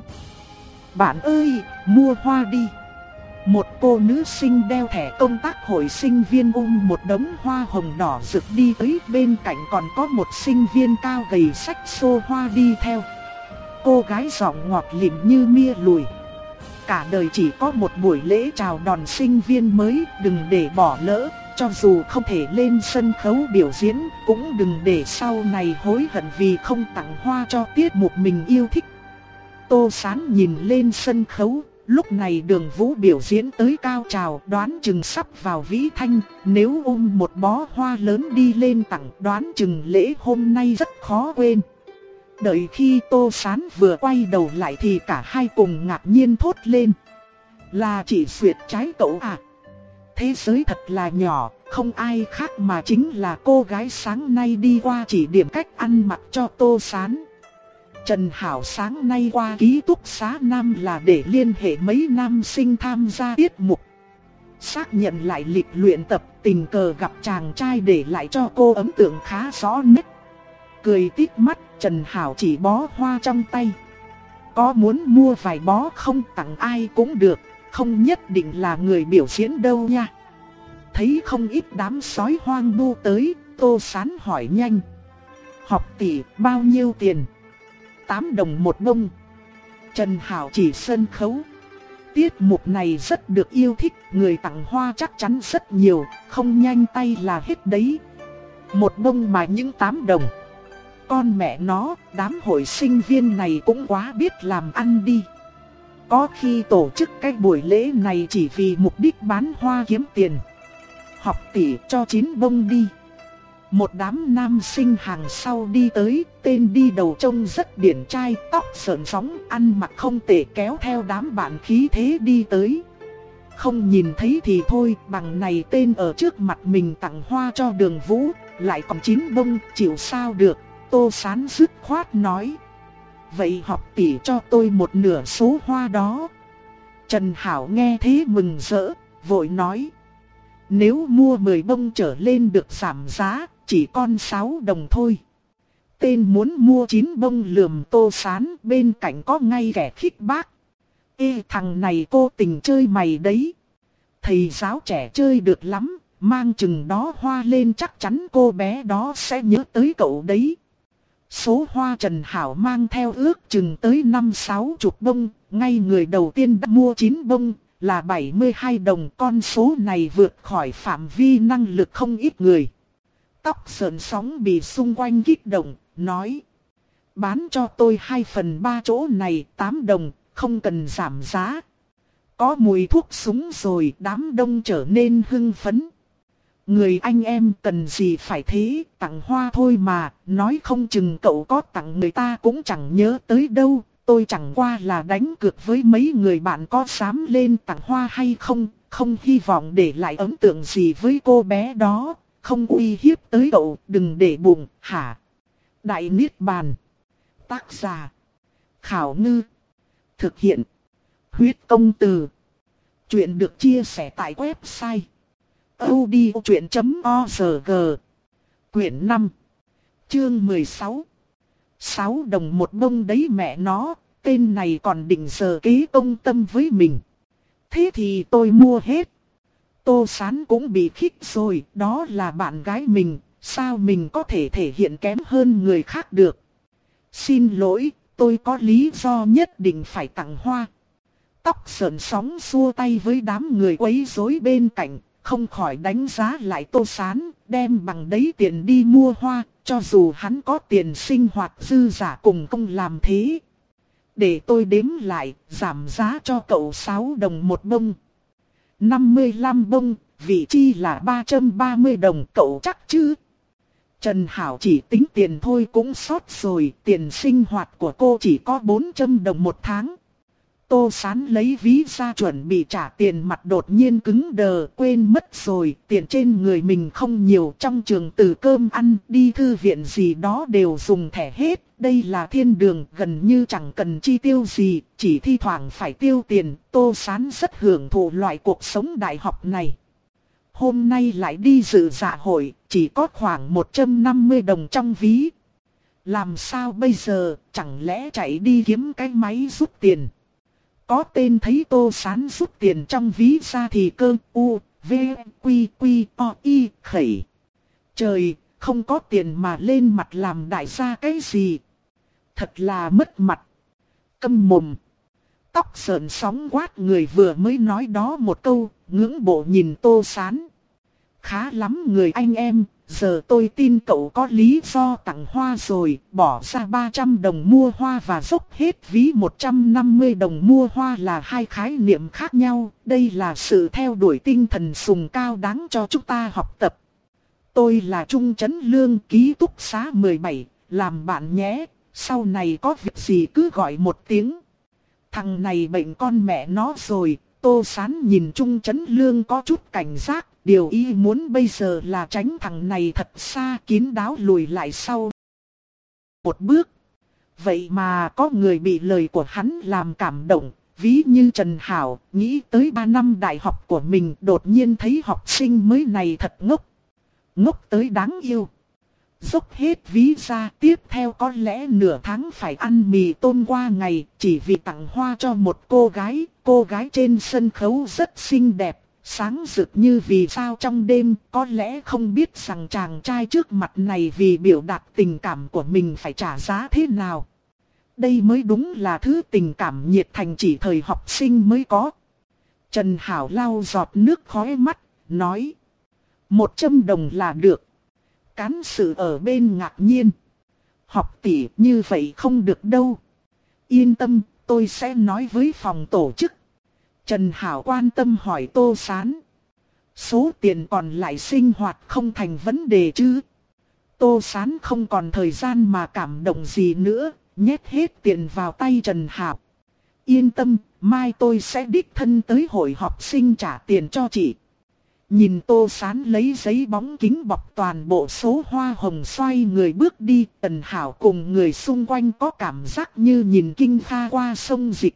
Bạn ơi, mua hoa đi. Một cô nữ sinh đeo thẻ công tác hội sinh viên ôm một đống hoa hồng đỏ rực đi tới, bên cạnh còn có một sinh viên cao gầy xách xô hoa đi theo. Cô gái giọng ngọt lịm như mia lùi. cả đời chỉ có một buổi lễ chào đón sinh viên mới, đừng để bỏ lỡ. Cho dù không thể lên sân khấu biểu diễn, cũng đừng để sau này hối hận vì không tặng hoa cho tiết mục mình yêu thích. Tô Sán nhìn lên sân khấu, lúc này Đường Vũ biểu diễn tới cao trào, đoán chừng sắp vào vĩ thanh. Nếu ôm một bó hoa lớn đi lên tặng, đoán chừng lễ hôm nay rất khó quên. Đợi khi Tô Sán vừa quay đầu lại thì cả hai cùng ngạc nhiên thốt lên. Là chị Duyệt trái cậu à? Thế giới thật là nhỏ, không ai khác mà chính là cô gái sáng nay đi qua chỉ điểm cách ăn mặc cho Tô Sán. Trần Hảo sáng nay qua ký túc xá nam là để liên hệ mấy nam sinh tham gia tiết mục. Xác nhận lại lịch luyện tập, tình cờ gặp chàng trai để lại cho cô ấn tượng khá rõ nét. Cười tít mắt, Trần Hảo chỉ bó hoa trong tay. Có muốn mua vài bó không, tặng ai cũng được, không nhất định là người biểu diễn đâu nha. Thấy không ít đám sói hoang bu tới, Tô Sán hỏi nhanh. Học tỷ, bao nhiêu tiền? tám đồng một bông. Trần Hảo chỉ sân khấu. Tiết mục này rất được yêu thích, người tặng hoa chắc chắn rất nhiều, không nhanh tay là hết đấy. Một bông mà những tám đồng. Con mẹ nó, đám hội sinh viên này cũng quá biết làm ăn đi. Có khi tổ chức cái buổi lễ này chỉ vì mục đích bán hoa kiếm tiền. Học tỷ cho chín bông đi. Một đám nam sinh hàng sau đi tới, tên đi đầu trông rất điển trai, tóc sờn sóng, ăn mặc không tệ, kéo theo đám bạn khí thế đi tới. Không nhìn thấy thì thôi, bằng này tên ở trước mặt mình tặng hoa cho Đường Vũ, lại còn chín bông, chịu sao được. Tô Sán dứt khoát nói. Vậy học tỷ cho tôi một nửa số hoa đó. Trần Hảo nghe thế mừng rỡ, vội nói. Nếu mua mười bông trở lên được giảm giá, chỉ còn sáu đồng thôi. Tên muốn mua chín bông lườm Tô Sán, bên cạnh có ngay kẻ khích bác. Ê thằng này cô tình chơi mày đấy. Thầy giáo trẻ chơi được lắm, mang chừng đó hoa lên chắc chắn cô bé đó sẽ nhớ tới cậu đấy. Số hoa Trần Hảo mang theo ước chừng tới năm sáu chục bông, ngay người đầu tiên đã mua chín bông, là bảy mươi hai đồng. Con số này vượt khỏi phạm vi năng lực không ít người. Tóc sờn sóng bị xung quanh kích động, nói. Bán cho tôi hai phần ba chỗ này, tám đồng, không cần giảm giá. Có mùi thuốc súng rồi, đám đông trở nên hưng phấn. Người anh em cần gì phải thế, tặng hoa thôi mà, nói không chừng cậu có tặng người ta cũng chẳng nhớ tới đâu. Tôi chẳng qua là đánh cược với mấy người bạn có dám lên tặng hoa hay không, không hy vọng để lại ấn tượng gì với cô bé đó, không uy hiếp tới cậu, đừng để bụng, hả? Đại Niết Bàn. Tác giả Khảo Ngư. Thực hiện Huyết Công Từ. Chuyện được chia sẻ tại website audiochuyện chấm org. Quyển năm, chương mười sáu. sáu đồng một bông đấy mẹ nó, tên này còn định giờ kế công tâm với mình. Thế thì tôi mua hết. Tô Sán cũng bị khích rồi, đó là bạn gái mình, sao mình có thể thể hiện kém hơn người khác được. Xin lỗi, tôi có lý do nhất định phải tặng hoa. Tóc sờn sóng xua tay với đám người quấy rối bên cạnh, không khỏi đánh giá lại Tô Sán, đem bằng đấy tiền đi mua hoa, cho dù hắn có tiền sinh hoạt dư giả cùng không làm thế. Để tôi đếm lại, giảm giá cho cậu sáu đồng một bông. năm mươi lăm bông, vị chi là ba trăm ba mươi đồng, cậu chắc chứ? Trần Hảo chỉ tính tiền thôi cũng sót rồi, tiền sinh hoạt của cô chỉ có bốn trăm đồng một tháng. Tô Sán lấy ví ra chuẩn bị trả tiền, mặt đột nhiên cứng đờ, quên mất rồi, tiền trên người mình không nhiều, trong trường từ cơm ăn, đi thư viện gì đó đều dùng thẻ hết, đây là thiên đường, gần như chẳng cần chi tiêu gì, chỉ thi thoảng phải tiêu tiền. Tô Sán rất hưởng thụ loại cuộc sống đại học này. Hôm nay lại đi dự dạ hội, chỉ có khoảng một trăm năm mươi đồng trong ví. Làm sao bây giờ, chẳng lẽ chạy đi kiếm cái máy rút tiền? Có tên thấy Tô Sán rút tiền trong ví ra thì cơ u, v, quy, quy, o, y, khẩy. Trời, không có tiền mà lên mặt làm đại gia cái gì? Thật là mất mặt. Câm mồm. Tóc sờn sóng quát người vừa mới nói đó một câu, ngưỡng mộ nhìn Tô Sán. Khá lắm người anh em, giờ tôi tin cậu có lý do tặng hoa rồi, bỏ ra ba trăm đồng mua hoa và dốc hết ví một trăm năm mươi đồng mua hoa là hai khái niệm khác nhau, đây là sự theo đuổi tinh thần sùng cao đáng cho chúng ta học tập. Tôi là Trung Chấn Lương, ký túc xá mười bảy, làm bạn nhé, sau này có việc gì cứ gọi một tiếng. Thằng này bệnh con mẹ nó rồi. Tô Sán nhìn Trung Chấn Lương có chút cảnh giác, điều y muốn bây giờ là tránh thằng này thật xa, kín đáo lùi lại sau một bước. Vậy mà có người bị lời của hắn làm cảm động, ví như Trần Hảo, nghĩ tới ba năm đại học của mình, đột nhiên thấy học sinh mới này thật ngốc. Ngốc tới đáng yêu. Dốc hết ví ra, tiếp theo có lẽ nửa tháng phải ăn mì tôm qua ngày, chỉ vì tặng hoa cho một cô gái. Cô gái trên sân khấu rất xinh đẹp, sáng rực như vì sao trong đêm. Có lẽ không biết rằng chàng trai trước mặt này vì biểu đạt tình cảm của mình phải trả giá thế nào. Đây mới đúng là thứ tình cảm nhiệt thành chỉ thời học sinh mới có. Trần Hảo lau giọt nước khóe mắt, nói: một trăm đồng là được. Cán sự ở bên ngạc nhiên. Học tỷ như vậy không được đâu. Yên tâm, tôi sẽ nói với phòng tổ chức. Trần Hảo quan tâm hỏi Tô Sán. Số tiền còn lại sinh hoạt không thành vấn đề chứ? Tô Sán không còn thời gian mà cảm động gì nữa, nhét hết tiền vào tay Trần Hảo. Yên tâm, mai tôi sẽ đích thân tới hội học sinh trả tiền cho chị. Nhìn Tô Sán lấy giấy bóng kính bọc toàn bộ số hoa hồng xoay người bước đi, Trần Hảo cùng người xung quanh có cảm giác như nhìn kinh pha qua sông Dịch.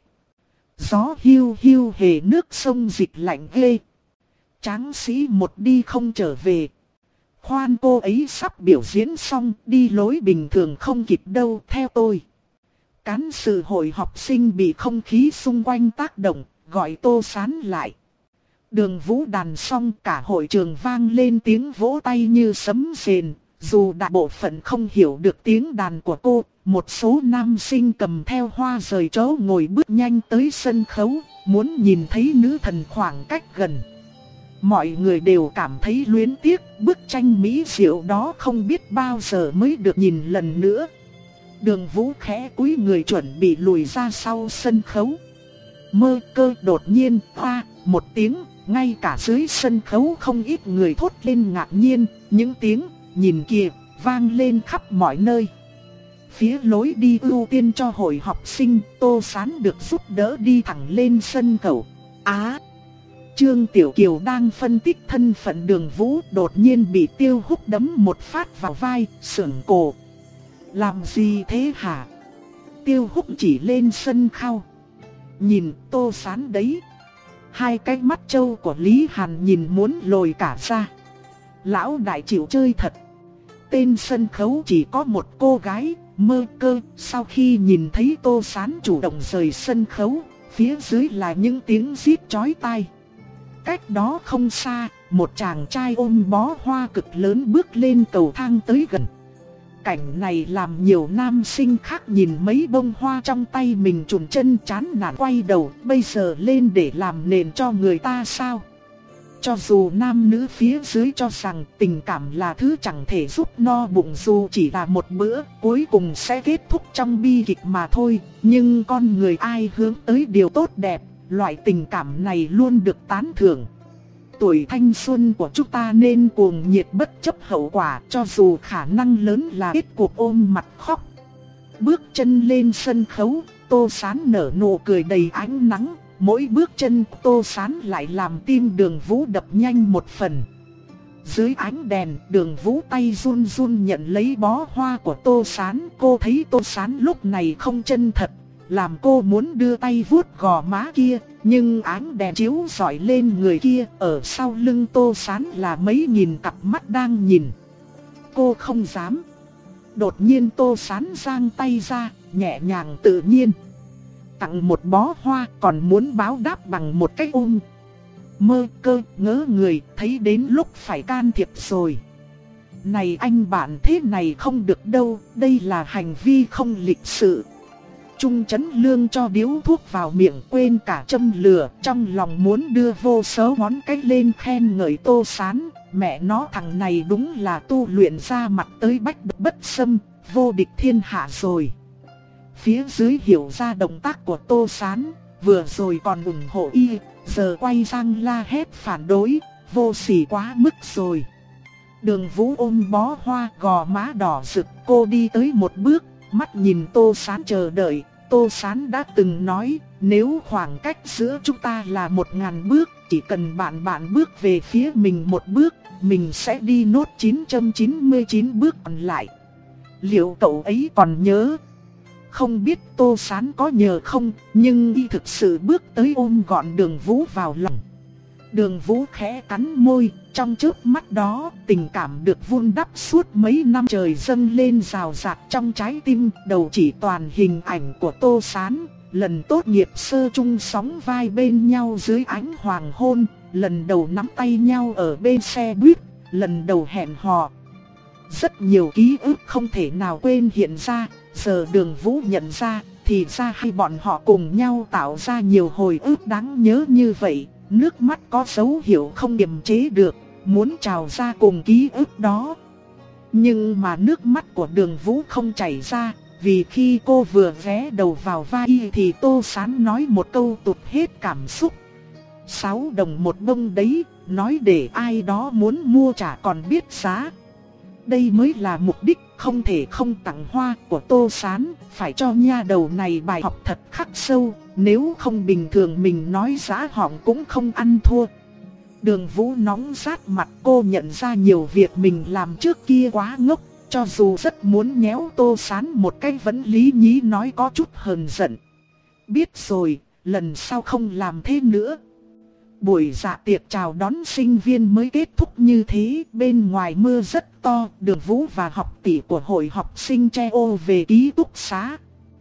Gió hiu hiu hề nước sông Dịch lạnh ghê. Tráng sĩ một đi không trở về. Khoan, cô ấy sắp biểu diễn xong, đi lối bình thường không kịp đâu, theo tôi. Cán sự hội học sinh bị không khí xung quanh tác động, gọi Tô Sán lại. Đường Vũ đàn xong, cả hội trường vang lên tiếng vỗ tay như sấm rền. Dù đại bộ phận không hiểu được tiếng đàn của cô, một số nam sinh cầm theo hoa rời chỗ ngồi bước nhanh tới sân khấu, muốn nhìn thấy nữ thần khoảng cách gần. Mọi người đều cảm thấy luyến tiếc, bức tranh mỹ diệu đó không biết bao giờ mới được nhìn lần nữa. Đường Vũ khẽ cúi người chuẩn bị lùi ra sau sân khấu. Mơ cơ đột nhiên hoa một tiếng, ngay cả dưới sân khấu không ít người thốt lên ngạc nhiên, những tiếng nhìn kìa vang lên khắp mọi nơi. Phía lối đi ưu tiên cho hội học sinh, Tô Sán được giúp đỡ đi thẳng lên sân khấu. Á! À, Trương Tiểu Kiều đang phân tích thân phận Đường Vũ, đột nhiên bị Tiêu Húc đấm một phát vào vai, sưởng cổ. Làm gì thế hả? Tiêu Húc chỉ lên sân khấu. Nhìn Tô Sán đấy. Hai cái mắt trâu của Lý Hàn nhìn muốn lồi cả ra. Lão đại chịu chơi thật. Tên sân khấu chỉ có một cô gái, Mơ Cơ. Sau khi nhìn thấy Tô Sán chủ động rời sân khấu, phía dưới là những tiếng rít chói tai. Cách đó không xa, một chàng trai ôm bó hoa cực lớn bước lên cầu thang tới gần. Cảnh này làm nhiều nam sinh khác nhìn mấy bông hoa trong tay mình chùn chân chán nản quay đầu, bây giờ lên để làm nền cho người ta sao? Cho dù nam nữ phía dưới cho rằng tình cảm là thứ chẳng thể giúp no bụng dù chỉ là một bữa, cuối cùng sẽ kết thúc trong bi kịch mà thôi, nhưng con người ai hướng tới điều tốt đẹp, loại tình cảm này luôn được tán thưởng. Tuổi thanh xuân của chúng ta nên cuồng nhiệt bất chấp hậu quả, cho dù khả năng lớn là kết cuộc ôm mặt khóc. Bước chân lên sân khấu, Tô Sán nở nụ cười đầy ánh nắng, mỗi bước chân Tô Sán lại làm tim Đường Vũ đập nhanh một phần. Dưới ánh đèn, Đường Vũ tay run run nhận lấy bó hoa của Tô Sán, cô thấy Tô Sán lúc này không chân thật, làm cô muốn đưa tay vuốt gò má kia, nhưng ánh đèn chiếu rọi lên người kia, ở sau lưng Tô Sán là mấy nghìn cặp mắt đang nhìn. Cô không dám. Đột nhiên Tô Sán giang tay ra, nhẹ nhàng tự nhiên. Tặng một bó hoa còn muốn báo đáp bằng một cái ôm. Mơ Cơ ngỡ người, thấy đến lúc phải can thiệp rồi. Này anh bạn, thế này không được đâu, đây là hành vi không lịch sự. Trung Chấn Lương cho điếu thuốc vào miệng quên cả châm lửa, trong lòng muốn đưa vô số ngón cái lên khen ngợi Tô Sán. Mẹ nó thằng này đúng là tu luyện ra mặt tới bách độc bất xâm, vô địch thiên hạ rồi. Phía dưới hiểu ra động tác của Tô Sán, vừa rồi còn ủng hộ y, giờ quay sang la hét phản đối, vô sỉ quá mức rồi. Đường Vũ ôm bó hoa gò má đỏ rực, cô đi tới một bước, mắt nhìn Tô Sán chờ đợi. Tô Sán đã từng nói, nếu khoảng cách giữa chúng ta là một ngàn bước, chỉ cần bạn bạn bước về phía mình một bước, mình sẽ đi nốt chín trăm chín mươi chín bước còn lại. Liệu cậu ấy còn nhớ? Không biết Tô Sán có nhớ không, nhưng y thực sự bước tới ôm gọn Đường Vũ vào lòng. Đường Vũ khẽ cắn môi, trong chớp mắt đó, tình cảm được vun đắp suốt mấy năm trời dâng lên rào rạt trong trái tim, đầu chỉ toàn hình ảnh của Tô Sán. Lần tốt nghiệp sơ trung sóng vai bên nhau dưới ánh hoàng hôn, lần đầu nắm tay nhau ở bên xe buýt, lần đầu hẹn hò. Rất nhiều ký ức không thể nào quên hiện ra, giờ Đường Vũ nhận ra, thì ra hai bọn họ cùng nhau tạo ra nhiều hồi ức đáng nhớ như vậy. Nước mắt có dấu hiệu không kiềm chế được, muốn trào ra cùng ký ức đó. Nhưng mà nước mắt của Đường Vũ không chảy ra, vì khi cô vừa ghé đầu vào vai thì Tô Sán nói một câu tụt hết cảm xúc. Sáu đồng một bông đấy, nói để ai đó muốn mua trả còn biết giá. Đây mới là mục đích không thể không tặng hoa của Tô Sán, phải cho nha đầu này bài học thật khắc sâu, nếu không bình thường mình nói giá họng cũng không ăn thua. Đường Vũ nóng rát mặt, cô nhận ra nhiều việc mình làm trước kia quá ngốc, cho dù rất muốn nhéo Tô Sán một cái vẫn lý nhí nói có chút hờn giận. Biết rồi, lần sau không làm thế nữa. Buổi dạ tiệc chào đón sinh viên mới kết thúc như thế, bên ngoài mưa rất to, Đường Vũ và học tỷ của hội học sinh tre ô về ký túc xá.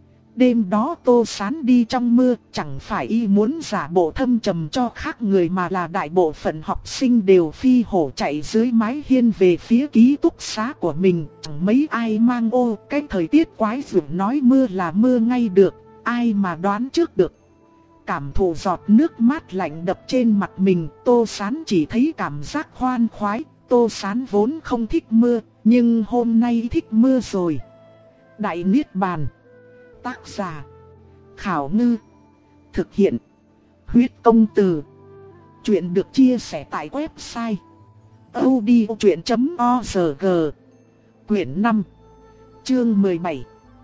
Đêm đó Tô Sán đi trong mưa, chẳng phải y muốn giả bộ thâm trầm cho khác người mà là đại bộ phận học sinh đều phi hổ chạy dưới mái hiên về phía ký túc xá của mình. Chẳng mấy ai mang ô, cái thời tiết quái dữ nói mưa là mưa ngay được, ai mà đoán trước được. Cảm thụ giọt nước mát lạnh đập trên mặt mình, Tô Sán chỉ thấy cảm giác khoan khoái. Tô Sán vốn không thích mưa, nhưng hôm nay thích mưa rồi. Đại Niết Bàn. Tác giả Khảo Ngư. Thực hiện Huyết Công Từ. Chuyện được chia sẻ tại website audiochuyện chấm org. Quyển năm, chương mười bảy.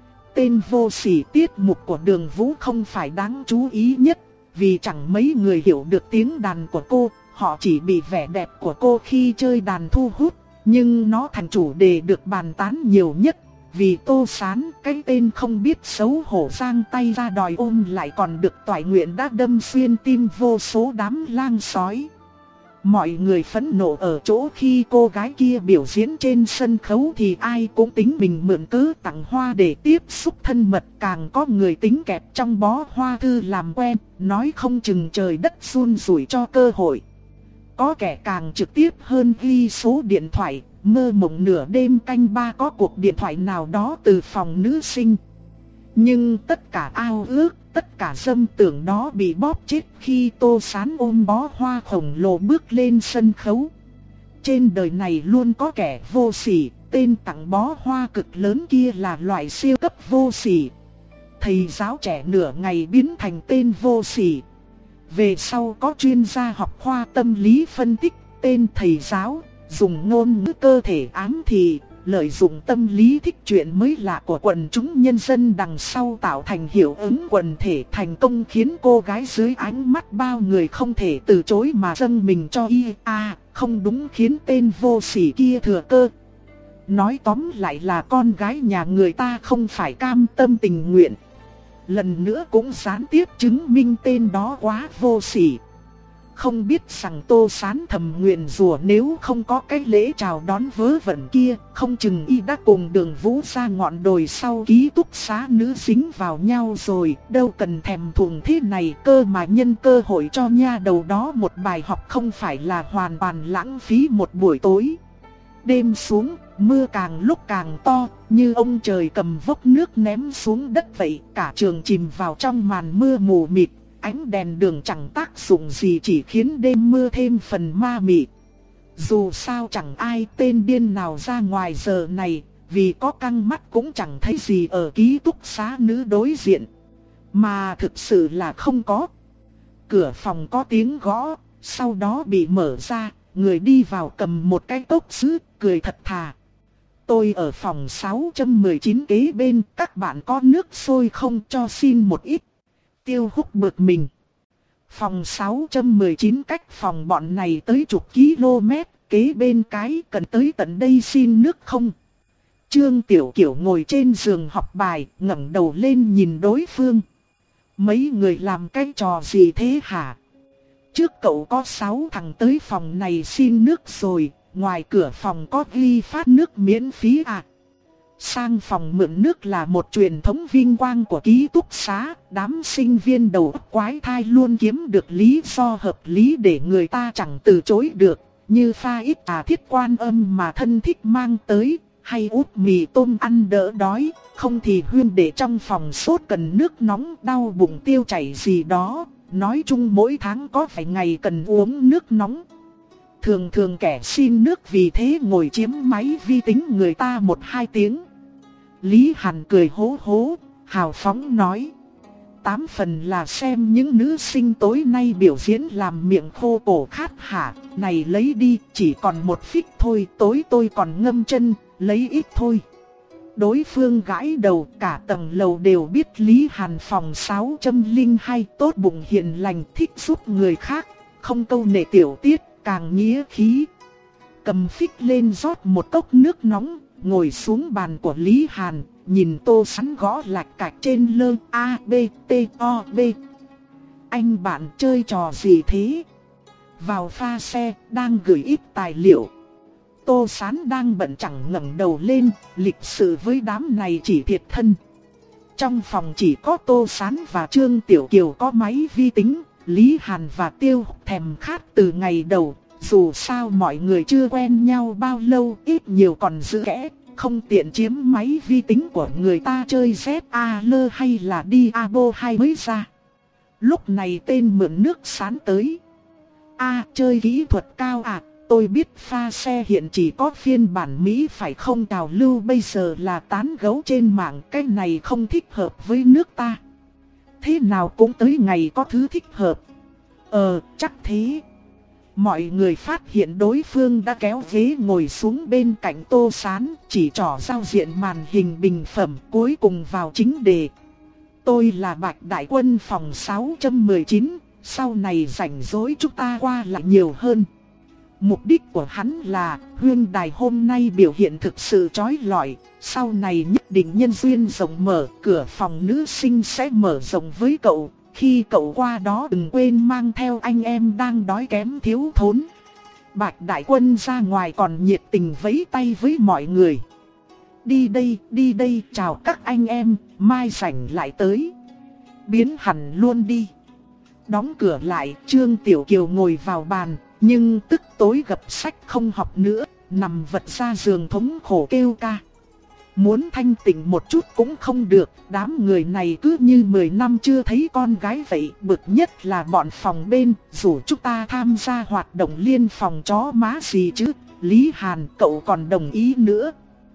Tên vô sỉ. Tiết mục của Đường Vũ không phải đáng chú ý nhất, vì chẳng mấy người hiểu được tiếng đàn của cô. Họ chỉ bị vẻ đẹp của cô khi chơi đàn thu hút, nhưng nó thành chủ đề được bàn tán nhiều nhất. Vì Tô Sán, cái tên không biết xấu hổ giang tay ra đòi ôm lại còn được toại nguyện đã đâm xuyên tim vô số đám lang sói. Mọi người phẫn nộ ở chỗ khi cô gái kia biểu diễn trên sân khấu thì ai cũng tính mình mượn cớ tặng hoa để tiếp xúc thân mật. Càng có người tính kẹp trong bó hoa thư làm quen, nói không chừng trời đất run rủi cho cơ hội. Có kẻ càng trực tiếp hơn ghi số điện thoại, mơ mộng nửa đêm canh ba có cuộc điện thoại nào đó từ phòng nữ sinh. Nhưng tất cả ao ước, tất cả dâm tưởng đó bị bóp chết khi Tô Sán ôm bó hoa khổng lồ bước lên sân khấu. Trên đời này luôn có kẻ vô sỉ, tên tặng bó hoa cực lớn kia là loại siêu cấp vô sỉ. Thầy giáo trẻ nửa ngày biến thành tên vô sỉ. Về sau có chuyên gia học khoa tâm lý phân tích, tên thầy giáo dùng ngôn ngữ cơ thể ám thị, lợi dụng tâm lý thích chuyện mới lạ của quần chúng nhân dân đằng sau tạo thành hiệu ứng quần thể, thành công khiến cô gái dưới ánh mắt bao người không thể từ chối mà dâng mình cho y. À, không đúng, khiến tên vô sỉ kia thừa cơ. Nói tóm lại là con gái nhà người ta không phải cam tâm tình nguyện. Lần nữa cũng gián tiếp chứng minh tên đó quá vô sỉ. Không biết rằng Tô Sán thầm nguyện rủa nếu không có cái lễ chào đón vớ vẩn kia, không chừng y đã cùng Đường Vũ ra ngọn đồi sau ký túc xá nữ dính vào nhau rồi. Đâu cần thèm thuồng thế này, cơ mà nhân cơ hội cho nha đầu đó một bài học không phải là hoàn toàn lãng phí một buổi tối. Đêm xuống, Mưa càng lúc càng to, như ông trời cầm vốc nước ném xuống đất vậy. Cả trường chìm vào trong màn mưa mù mịt. Ánh đèn đường chẳng tác dụng gì, chỉ khiến đêm mưa thêm phần ma mị. Dù sao chẳng ai tên điên nào ra ngoài giờ này, vì có căng mắt cũng chẳng thấy gì ở ký túc xá nữ đối diện. Mà thực sự là không có. Cửa phòng có tiếng gõ, sau đó bị mở ra, người đi vào cầm một cái cốc sứ, cười thật thà. Tôi ở phòng sáu một chín kế bên, các bạn có nước sôi không, cho xin một ít. Tiêu Húc bực mình. Phòng sáu một chín cách phòng bọn này tới chục km, kế bên cái, cần tới tận đây xin nước không? Trương Tiểu Kiểu ngồi trên giường học bài, ngẩng đầu lên nhìn đối phương. Mấy người làm cái trò gì thế hả? Trước cậu có sáu thằng tới phòng này xin nước rồi, ngoài cửa phòng có ghi phát nước miễn phí à? Sang phòng mượn nước là một truyền thống vinh quang của ký túc xá, đám sinh viên đầu óc quái thai luôn kiếm được lý do hợp lý để người ta chẳng từ chối được, như pha ít trà thiết quan âm mà thân thích mang tới, hay úp mì tôm ăn đỡ đói, không thì Huyên để trong phòng sốt cần nước nóng đau bụng tiêu chảy gì đó, nói chung mỗi tháng có vài ngày cần uống nước nóng. Thường thường kẻ xin nước vì thế ngồi chiếm máy vi tính người ta một hai tiếng. Lý Hàn cười hố hố, hào phóng nói. Tám phần là xem những nữ sinh tối nay biểu diễn làm miệng khô cổ khát hả, này lấy đi, chỉ còn một phích thôi, tối tôi còn ngâm chân, lấy ít thôi. Đối phương gãi đầu, cả tầng lầu đều biết Lý Hàn phòng sáu không hai tốt bụng hiền lành, thích giúp người khác, không câu nệ tiểu tiết, càng nghĩa khí. Cầm phích lên rót một cốc nước nóng, ngồi xuống bàn của Lý Hàn, nhìn Tô Sán gõ lạch cạch trên lơ A, B, T, O, B. Anh bạn chơi trò gì thế? Vào pha xe, đang gửi ít tài liệu. Tô Sán đang bận chẳng ngẩng đầu lên, lịch sự với đám này chỉ thiệt thân. Trong phòng chỉ có Tô Sán và Trương Tiểu Kiều có máy vi tính, Lý Hàn và Tiêu thèm khát từ ngày đầu. Dù sao mọi người chưa quen nhau bao lâu, ít nhiều còn giữ kẽ, không tiện chiếm máy vi tính của người ta chơi Z A L hay là Diablo hai mới ra. Lúc này tên mượn nước Sán tới. A, chơi kỹ thuật cao à, tôi biết pha xe hiện chỉ có phiên bản Mỹ phải không, trào lưu bây giờ là tán gẫu trên mạng, cái này không thích hợp với nước ta. Thế nào cũng tới ngày có thứ thích hợp. Ờ, chắc thế. Mọi người phát hiện đối phương đã kéo ghế ngồi xuống bên cạnh Tô Sán, chỉ trỏ giao diện màn hình bình phẩm, cuối cùng vào chính đề. Tôi là Bạch Đại Quân phòng sáu một chín, sau này rảnh rỗi chúng ta qua lại nhiều hơn. Mục đích của hắn là, Huyên Đài hôm nay biểu hiện thực sự chói lọi, sau này nhất định nhân duyên rộng mở, cửa phòng nữ sinh sẽ mở rộng với cậu. Khi cậu qua đó đừng quên mang theo anh em đang đói kém thiếu thốn. Bạch Đại Quân ra ngoài còn nhiệt tình vẫy tay với mọi người. Đi đây, đi đây, chào các anh em, mai rảnh lại tới. Biến hẳn luôn đi. Đóng cửa lại, Trương Tiểu Kiều ngồi vào bàn, nhưng tức tối gập sách không học nữa, nằm vật ra giường thống khổ kêu ca. Muốn thanh tịnh một chút cũng không được, đám người này cứ như mười năm chưa thấy con gái vậy. Bực nhất là bọn phòng bên, rủ chúng ta tham gia hoạt động liên phòng chó má gì chứ. Lý Hàn, cậu còn đồng ý nữa.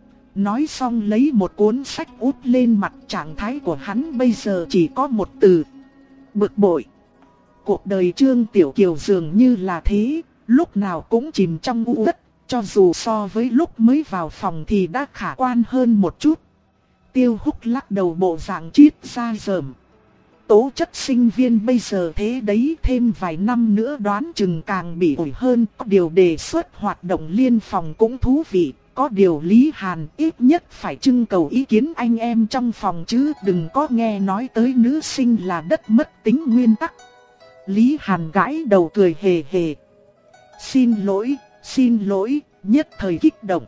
Nói xong lấy một cuốn sách úp lên mặt, trạng thái của hắn bây giờ chỉ có một từ: bực bội. Cuộc đời Trương Tiểu Kiều dường như là thế, lúc nào cũng chìm trong u uất. Cho dù so với lúc mới vào phòng thì đã khả quan hơn một chút. Tiêu Húc lắc đầu bộ dạng triết ra rờm. Tố chất sinh viên bây giờ thế đấy, thêm vài năm nữa đoán chừng càng bị ủi hơn. Có điều đề xuất hoạt động liên phòng cũng thú vị. Có điều Lý Hàn ít nhất phải trưng cầu ý kiến anh em trong phòng chứ, đừng có nghe nói tới nữ sinh là đất mất tính nguyên tắc. Lý Hàn gãi đầu cười hề hề. Xin lỗi. Xin lỗi, nhất thời kích động.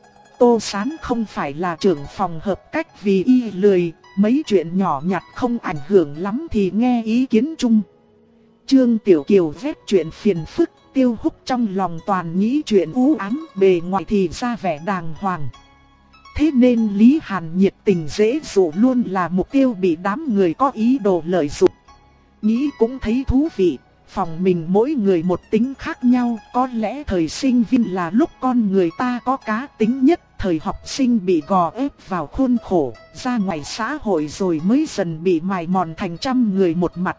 Tô Sán không phải là trưởng phòng hợp cách vì y lười, mấy chuyện nhỏ nhặt không ảnh hưởng lắm thì nghe ý kiến chung. Trương Tiểu Kiều ghét chuyện phiền phức, Tiêu Húc trong lòng toàn nghĩ chuyện u ám, bề ngoài thì ra vẻ đàng hoàng. Thế nên Lý Hàn nhiệt tình dễ dụ luôn là mục tiêu bị đám người có ý đồ lợi dụng. Nghĩ cũng thấy thú vị, phòng mình mỗi người một tính khác nhau, có lẽ thời sinh viên là lúc con người ta có cá tính nhất, thời học sinh bị gò ép vào khuôn khổ, ra ngoài xã hội rồi mới dần bị mài mòn thành trăm người một mặt.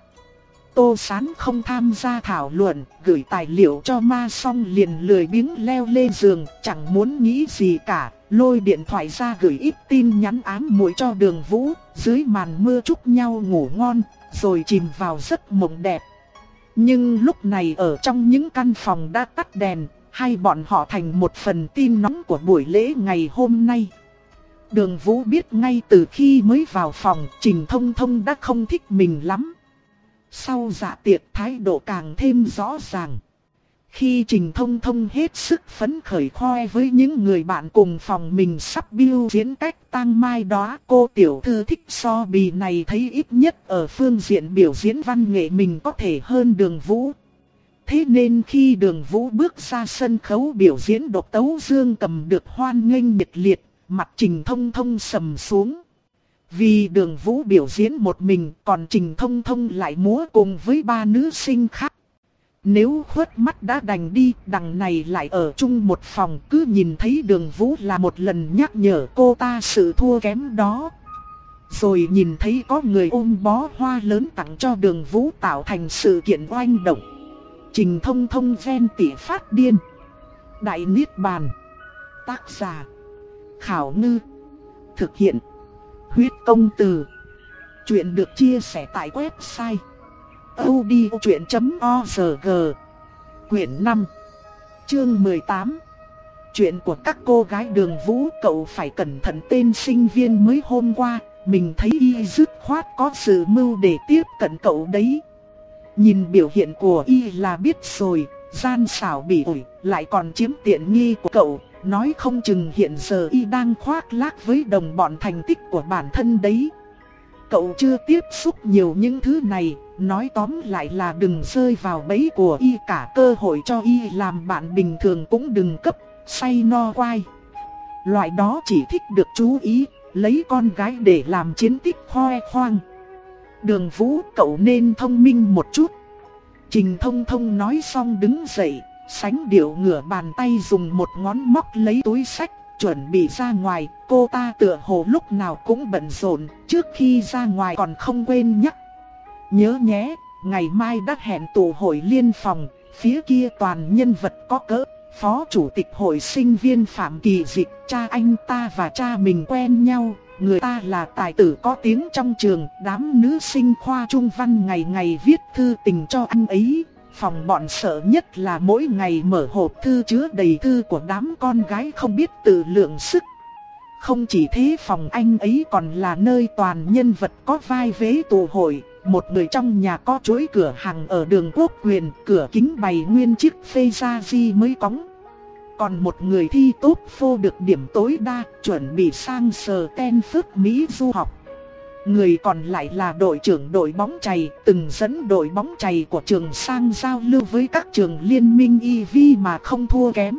Tô Sán không tham gia thảo luận, gửi tài liệu cho ma xong liền lười biếng leo lên giường, chẳng muốn nghĩ gì cả, lôi điện thoại ra gửi ít tin nhắn ám muội cho Đường Vũ, dưới màn mưa chúc nhau ngủ ngon, rồi chìm vào giấc mộng đẹp. Nhưng lúc này ở trong những căn phòng đã tắt đèn, hai bọn họ thành một phần tin nóng của buổi lễ ngày hôm nay. Đường Vũ biết ngay từ khi mới vào phòng, Trình Thông Thông đã không thích mình lắm. Sau dạ tiệc thái độ càng thêm rõ ràng. Khi Trình Thông Thông hết sức phấn khởi khoe với những người bạn cùng phòng mình sắp biểu diễn cách tang mai đó, cô tiểu thư thích so bì này thấy ít nhất ở phương diện biểu diễn văn nghệ mình có thể hơn Đường Vũ. Thế nên khi Đường Vũ bước ra sân khấu biểu diễn độc tấu dương cầm được hoan nghênh nhiệt liệt, mặt Trình Thông Thông sầm xuống. Vì Đường Vũ biểu diễn một mình, còn Trình Thông Thông lại múa cùng với ba nữ sinh khác. Nếu khuất mắt đã đành đi, đằng này lại ở chung một phòng, cứ nhìn thấy Đường Vũ là một lần nhắc nhở cô ta sự thua kém đó. Rồi nhìn thấy có người ôm bó hoa lớn tặng cho Đường Vũ tạo thành sự kiện oanh động. Trình Thông Thông ghen tị phát điên. Đại Niết Bàn. Tác giả Khảo Ngư. Thực hiện Huyết Công Từ. Chuyện được chia sẻ tại website audiochuyện chấm org. Quyển năm, chương mười tám. Chuyện của các cô gái Đường Vũ. Cậu phải cẩn thận tên sinh viên mới hôm qua, mình thấy y dứt khoát có sự mưu để tiếp cận cậu đấy. Nhìn biểu hiện của y là biết rồi, gian xảo bỉ ổi, lại còn chiếm tiện nghi của cậu. Nói không chừng hiện giờ y đang khoác lác với đồng bọn thành tích của bản thân đấy. Cậu chưa tiếp xúc nhiều những thứ này, nói tóm lại là đừng rơi vào bẫy của y, cả cơ hội cho y làm bạn bình thường cũng đừng cấp, say no quai. Loại đó chỉ thích được chú ý, lấy con gái để làm chiến tích khoe khoang. Đường Vũ, cậu nên thông minh một chút. Trình Thông Thông nói xong đứng dậy, sánh điệu ngửa bàn tay dùng một ngón móc lấy túi sách, chuẩn bị ra ngoài. Cô ta tựa hồ lúc nào cũng bận rộn, trước khi ra ngoài còn không quên nhắc. Nhớ nhé, ngày mai đã hẹn tụ hội liên phòng, phía kia toàn nhân vật có cỡ. Phó chủ tịch hội sinh viên Phạm Kỳ Dịch, cha anh ta và cha mình quen nhau. Người ta là tài tử có tiếng trong trường, đám nữ sinh khoa trung văn ngày ngày viết thư tình cho anh ấy. Phòng bọn sợ nhất là mỗi ngày mở hộp thư chứa đầy thư của đám con gái không biết tự lượng sức. Không chỉ thế, phòng anh ấy còn là nơi toàn nhân vật có vai vế tụ hội. Một người trong nhà có chuỗi cửa hàng ở đường Quốc Quyền, cửa kính bày nguyên chiếc Ferrari mới cóng. Còn một người thi tốt phô được điểm tối đa, chuẩn bị sang Stanford Mỹ du học. Người còn lại là đội trưởng đội bóng chày, từng dẫn đội bóng chày của trường sang giao lưu với các trường liên minh e vê mà không thua kém.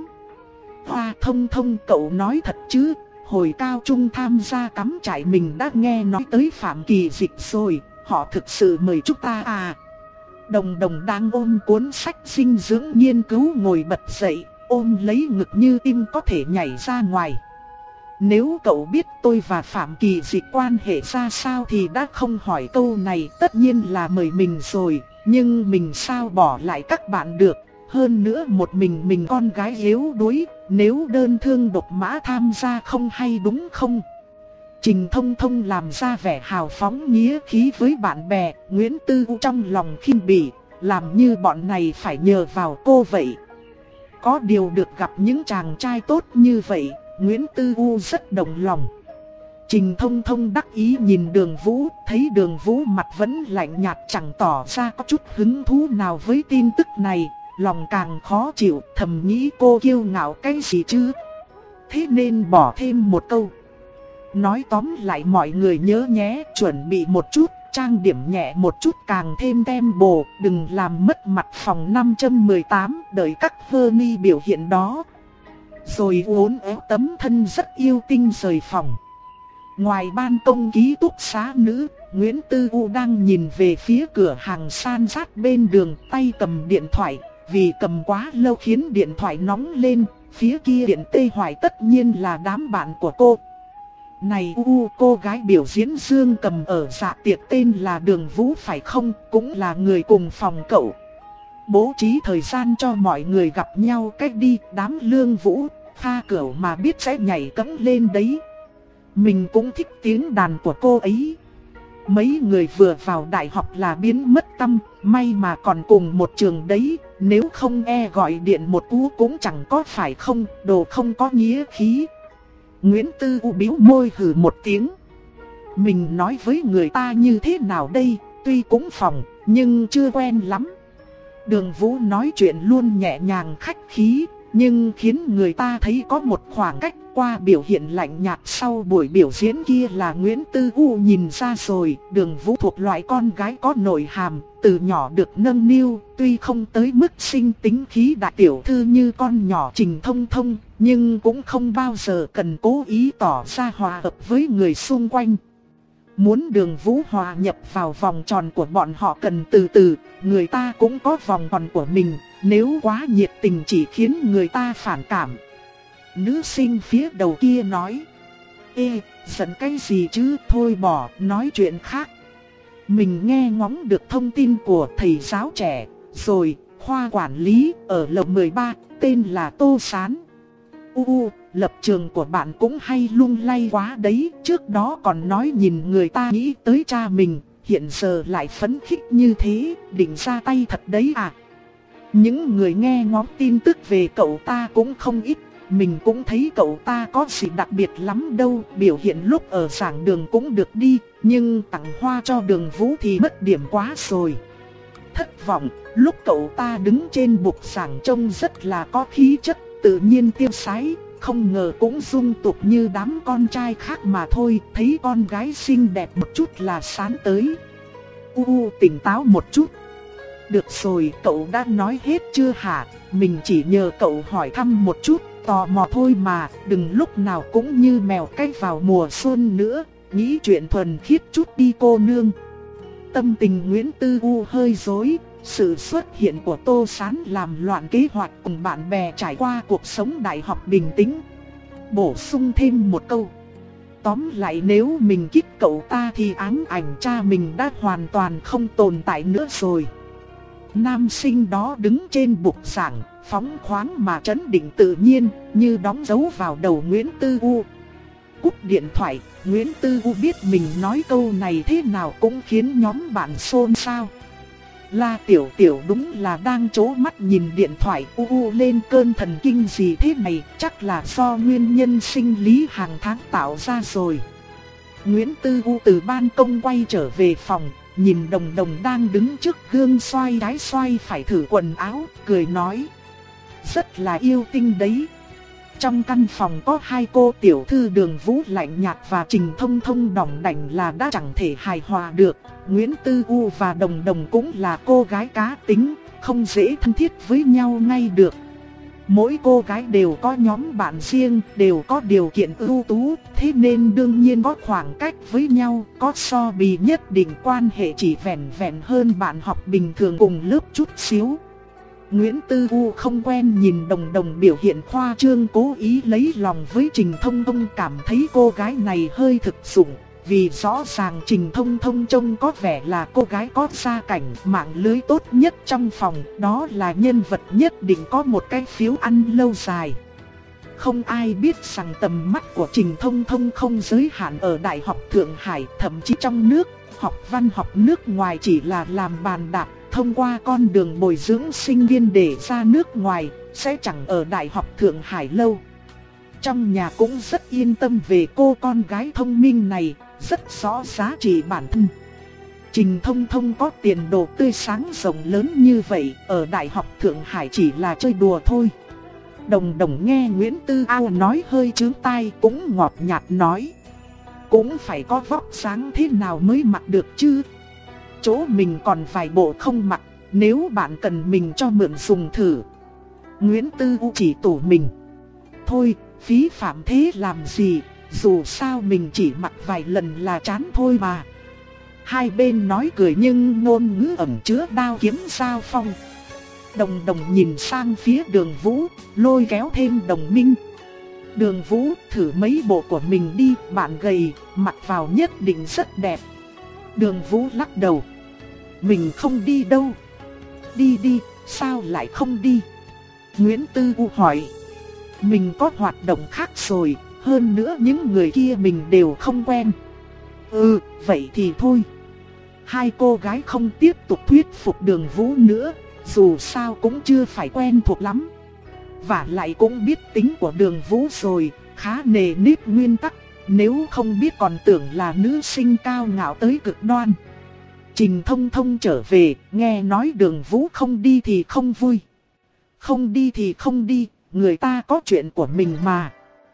Hoa Thông Thông, cậu nói thật chứ? Hồi cao trung tham gia cắm trại mình đã nghe nói tới Phạm Kỳ Dịch rồi, họ thực sự mời chúng ta à? Đồng Đồng đang ôm cuốn sách dinh dưỡng nghiên cứu ngồi bật dậy, ôm lấy ngực như tim có thể nhảy ra ngoài. Nếu cậu biết tôi và Phạm Kỳ Dịch quan hệ ra sao thì đã không hỏi câu này, tất nhiên là mời mình rồi, nhưng mình sao bỏ lại các bạn được, hơn nữa một mình mình con gái yếu đuối, nếu đơn thương độc mã tham gia không hay đúng không? Trình Thông Thông làm ra vẻ hào phóng nghĩa khí với bạn bè, Nguyễn Tư U trong lòng khinh bỉ, làm như bọn này phải nhờ vào cô vậy. Có điều được gặp những chàng trai tốt như vậy, Nguyễn Tư U rất đồng lòng. Trình Thông Thông đắc ý nhìn Đường Vũ, thấy Đường Vũ mặt vẫn lạnh nhạt chẳng tỏ ra có chút hứng thú nào với tin tức này, lòng càng khó chịu, thầm nghĩ cô kiêu ngạo cái gì chứ. Thế nên bỏ thêm một câu. Nói tóm lại mọi người nhớ nhé, chuẩn bị một chút, trang điểm nhẹ một chút càng thêm tem bồ, đừng làm mất mặt phòng năm một tám, đợi các Hernie biểu hiện đó. Rồi uốn éo tấm thân rất yêu tinh rời phòng. Ngoài ban công ký túc xá nữ, Nguyễn Tư U đang nhìn về phía cửa hàng san sát bên đường, tay cầm điện thoại. Vì cầm quá lâu khiến điện thoại nóng lên, phía kia điện tê hoài tất nhiên là đám bạn của cô. Này U, cô gái biểu diễn dương cầm ở dạ tiệc tên là Đường Vũ phải không? Cũng là người cùng phòng cậu. Bố trí thời gian cho mọi người gặp nhau cách đi, đám Lương Vũ, Pha Cửu mà biết sẽ nhảy cẫng lên đấy. Mình cũng thích tiếng đàn của cô ấy. Mấy người vừa vào đại học là biến mất tâm, may mà còn cùng một trường đấy, nếu không e gọi điện một cú cũng chẳng có phải không, đồ không có nghĩa khí. Nguyễn Tư U bĩu môi hừ một tiếng. Mình nói với người ta như thế nào đây, tuy cũng phòng, nhưng chưa quen lắm. Đường Vũ nói chuyện luôn nhẹ nhàng khách khí, nhưng khiến người ta thấy có một khoảng cách. Qua biểu hiện lạnh nhạt sau buổi biểu diễn kia là Nguyễn Tư U nhìn ra rồi, Đường Vũ thuộc loại con gái có nội hàm, từ nhỏ được nâng niu, tuy không tới mức sinh tính khí đại tiểu thư như con nhỏ Trình Thông Thông, nhưng cũng không bao giờ cần cố ý tỏ ra hòa hợp với người xung quanh. Muốn Đường Vũ hòa nhập vào vòng tròn của bọn họ cần từ từ, người ta cũng có vòng tròn của mình, nếu quá nhiệt tình chỉ khiến người ta phản cảm. Nữ sinh phía đầu kia nói: Ê, giận cái gì chứ, thôi bỏ, nói chuyện khác. Mình nghe ngóng được thông tin của thầy giáo trẻ, rồi, khoa quản lý, ở lầu mười ba, tên là Tô Sán. U, lập trường của bạn cũng hay lung lay quá đấy, trước đó còn nói nhìn người ta nghĩ tới cha mình, hiện giờ lại phấn khích như thế, định ra tay thật đấy à. Những người nghe ngóng tin tức về cậu ta cũng không ít. Mình cũng thấy cậu ta có gì đặc biệt lắm đâu, biểu hiện lúc ở giảng đường cũng được đi, nhưng tặng hoa cho Đường Vũ thì mất điểm quá rồi. Thất vọng, lúc cậu ta đứng trên bục giảng trông rất là có khí chất, tự nhiên tiêu sái, không ngờ cũng dung tục như đám con trai khác mà thôi, thấy con gái xinh đẹp một chút là sán tới. U, tỉnh táo một chút. Được rồi, cậu đã nói hết chưa hả? Mình chỉ nhờ cậu hỏi thăm một chút, tò mò thôi mà, đừng lúc nào cũng như mèo cái vào mùa xuân nữa, nghĩ chuyện thuần khiết chút đi cô nương. Tâm tình Nguyễn Tư U hơi rối, sự xuất hiện của Tô Sán làm loạn kế hoạch cùng bạn bè trải qua cuộc sống đại học bình tĩnh. Bổ sung thêm một câu. Tóm lại nếu mình kích cậu ta thì ám ảnh cha mình đã hoàn toàn không tồn tại nữa rồi. Nam sinh đó đứng trên bục giảng, phóng khoáng mà trấn định tự nhiên, như đóng dấu vào đầu Nguyễn Tư U. Cúp điện thoại, Nguyễn Tư U biết mình nói câu này thế nào cũng khiến nhóm bạn xôn xao. La Tiểu Tiểu đúng là đang trố mắt nhìn điện thoại, u u lên cơn thần kinh gì thế này, chắc là do nguyên nhân sinh lý hàng tháng tạo ra rồi. Nguyễn Tư U từ ban công quay trở về phòng, nhìn Đồng Đồng đang đứng trước gương xoay trái xoay phải thử quần áo, cười nói: rất là yêu tinh đấy. Trong căn phòng có hai cô tiểu thư Đường Vũ lạnh nhạt và Trình Thông Thông đỏng đảnh là đã chẳng thể hài hòa được. Nguyễn Tư U và Đồng Đồng cũng là cô gái cá tính, không dễ thân thiết với nhau ngay được. Mỗi cô gái đều có nhóm bạn riêng, đều có điều kiện ưu tú, thế nên đương nhiên có khoảng cách với nhau, có so bì nhất định quan hệ chỉ vẹn vẹn hơn bạn học bình thường cùng lớp chút xíu. Nguyễn Tư U không quen nhìn Đồng Đồng biểu hiện khoa trương cố ý lấy lòng với Trình Thông Thông, cảm thấy cô gái này hơi thực dụng. Vì rõ ràng Trình Thông Thông trông có vẻ là cô gái có gia cảnh, mạng lưới tốt nhất trong phòng, đó là nhân vật nhất định có một cái phiếu ăn lâu dài. Không ai biết rằng tầm mắt của Trình Thông Thông không giới hạn ở Đại học Thượng Hải, thậm chí trong nước, học văn học nước ngoài chỉ là làm bàn đạp, thông qua con đường bồi dưỡng sinh viên để ra nước ngoài, sẽ chẳng ở Đại học Thượng Hải lâu. Trong nhà cũng rất yên tâm về cô con gái thông minh này, rất rõ giá trị bản thân. Trình Thông Thông có tiền đồ tươi sáng rộng lớn như vậy, ở Đại học Thượng Hải chỉ là chơi đùa thôi. Đồng Đồng nghe Nguyễn Tư Ao nói hơi chướng tai, cũng ngọt nhạt nói: cũng phải có vóc dáng thế nào mới mặc được chứ, chỗ mình còn vài bộ không mặc, nếu bạn cần mình cho mượn dùng thử. Nguyễn Tư U chỉ tủ mình. Thôi, phí phạm thế làm gì, dù sao mình chỉ mặc vài lần là chán thôi mà. Hai bên nói cười nhưng ngôn ngữ ẩn chứa đao kiếm giao phong. Đồng Đồng nhìn sang phía Đường Vũ, lôi kéo thêm Đồng Minh. Đường Vũ, thử mấy bộ của mình đi, bạn gầy, mặc vào nhất định rất đẹp. Đường Vũ lắc đầu. Mình không đi đâu. Đi đi, sao lại không đi? Nguyễn Tư U hỏi. Mình có hoạt động khác rồi, hơn nữa những người kia mình đều không quen. Ừ, vậy thì thôi. Hai cô gái không tiếp tục thuyết phục Đường Vũ nữa, dù sao cũng chưa phải quen thuộc lắm. Và lại cũng biết tính của Đường Vũ rồi, khá nề nếp nguyên tắc, nếu không biết còn tưởng là nữ sinh cao ngạo tới cực đoan. Trình Thông Thông trở về, nghe nói Đường Vũ không đi thì không vui. Không đi thì không đi, người ta có chuyện của mình mà.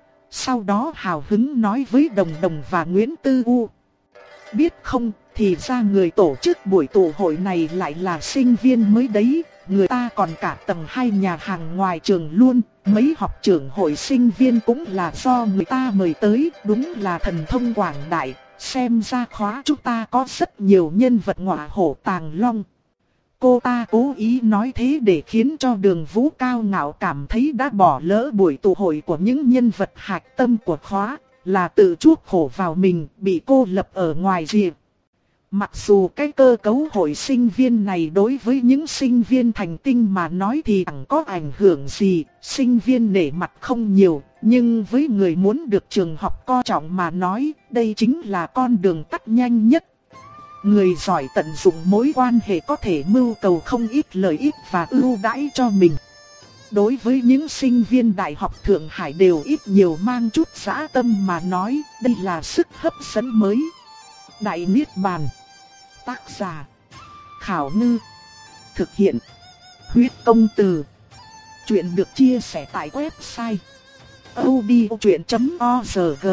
Sau đó hào hứng nói với Đồng Đồng và Nguyễn Tư U. Biết không, thì ra người tổ chức buổi tụ hội này lại là sinh viên mới đấy. Người ta còn cả tầng hai nhà hàng ngoài trường luôn. Mấy học trưởng hội sinh viên cũng là do người ta mời tới. Đúng là thần thông quảng đại. Xem ra khóa chúng ta có rất nhiều nhân vật ngọa hổ tàng long. Cô ta cố ý nói thế để khiến cho Đường Vũ cao ngạo cảm thấy đã bỏ lỡ buổi tụ hội của những nhân vật hạch tâm của khóa, là tự chuốc khổ vào mình, bị cô lập ở ngoài rìa. Mặc dù cái cơ cấu hội sinh viên này đối với những sinh viên thành tinh mà nói thì chẳng có ảnh hưởng gì, sinh viên nể mặt không nhiều, nhưng với người muốn được trường học coi trọng mà nói, đây chính là con đường tắt nhanh nhất. Người giỏi tận dụng mối quan hệ có thể mưu cầu không ít lợi ích và ưu đãi cho mình. Đối với những sinh viên đại học Thượng Hải đều ít nhiều mang chút dã tâm mà nói, đây là sức hấp dẫn mới. Đại Niết Bàn. Tác giả Khảo Ngư. Thực hiện Huyết Công Từ. Chuyện được chia sẻ tại website audiochuyện chấm org.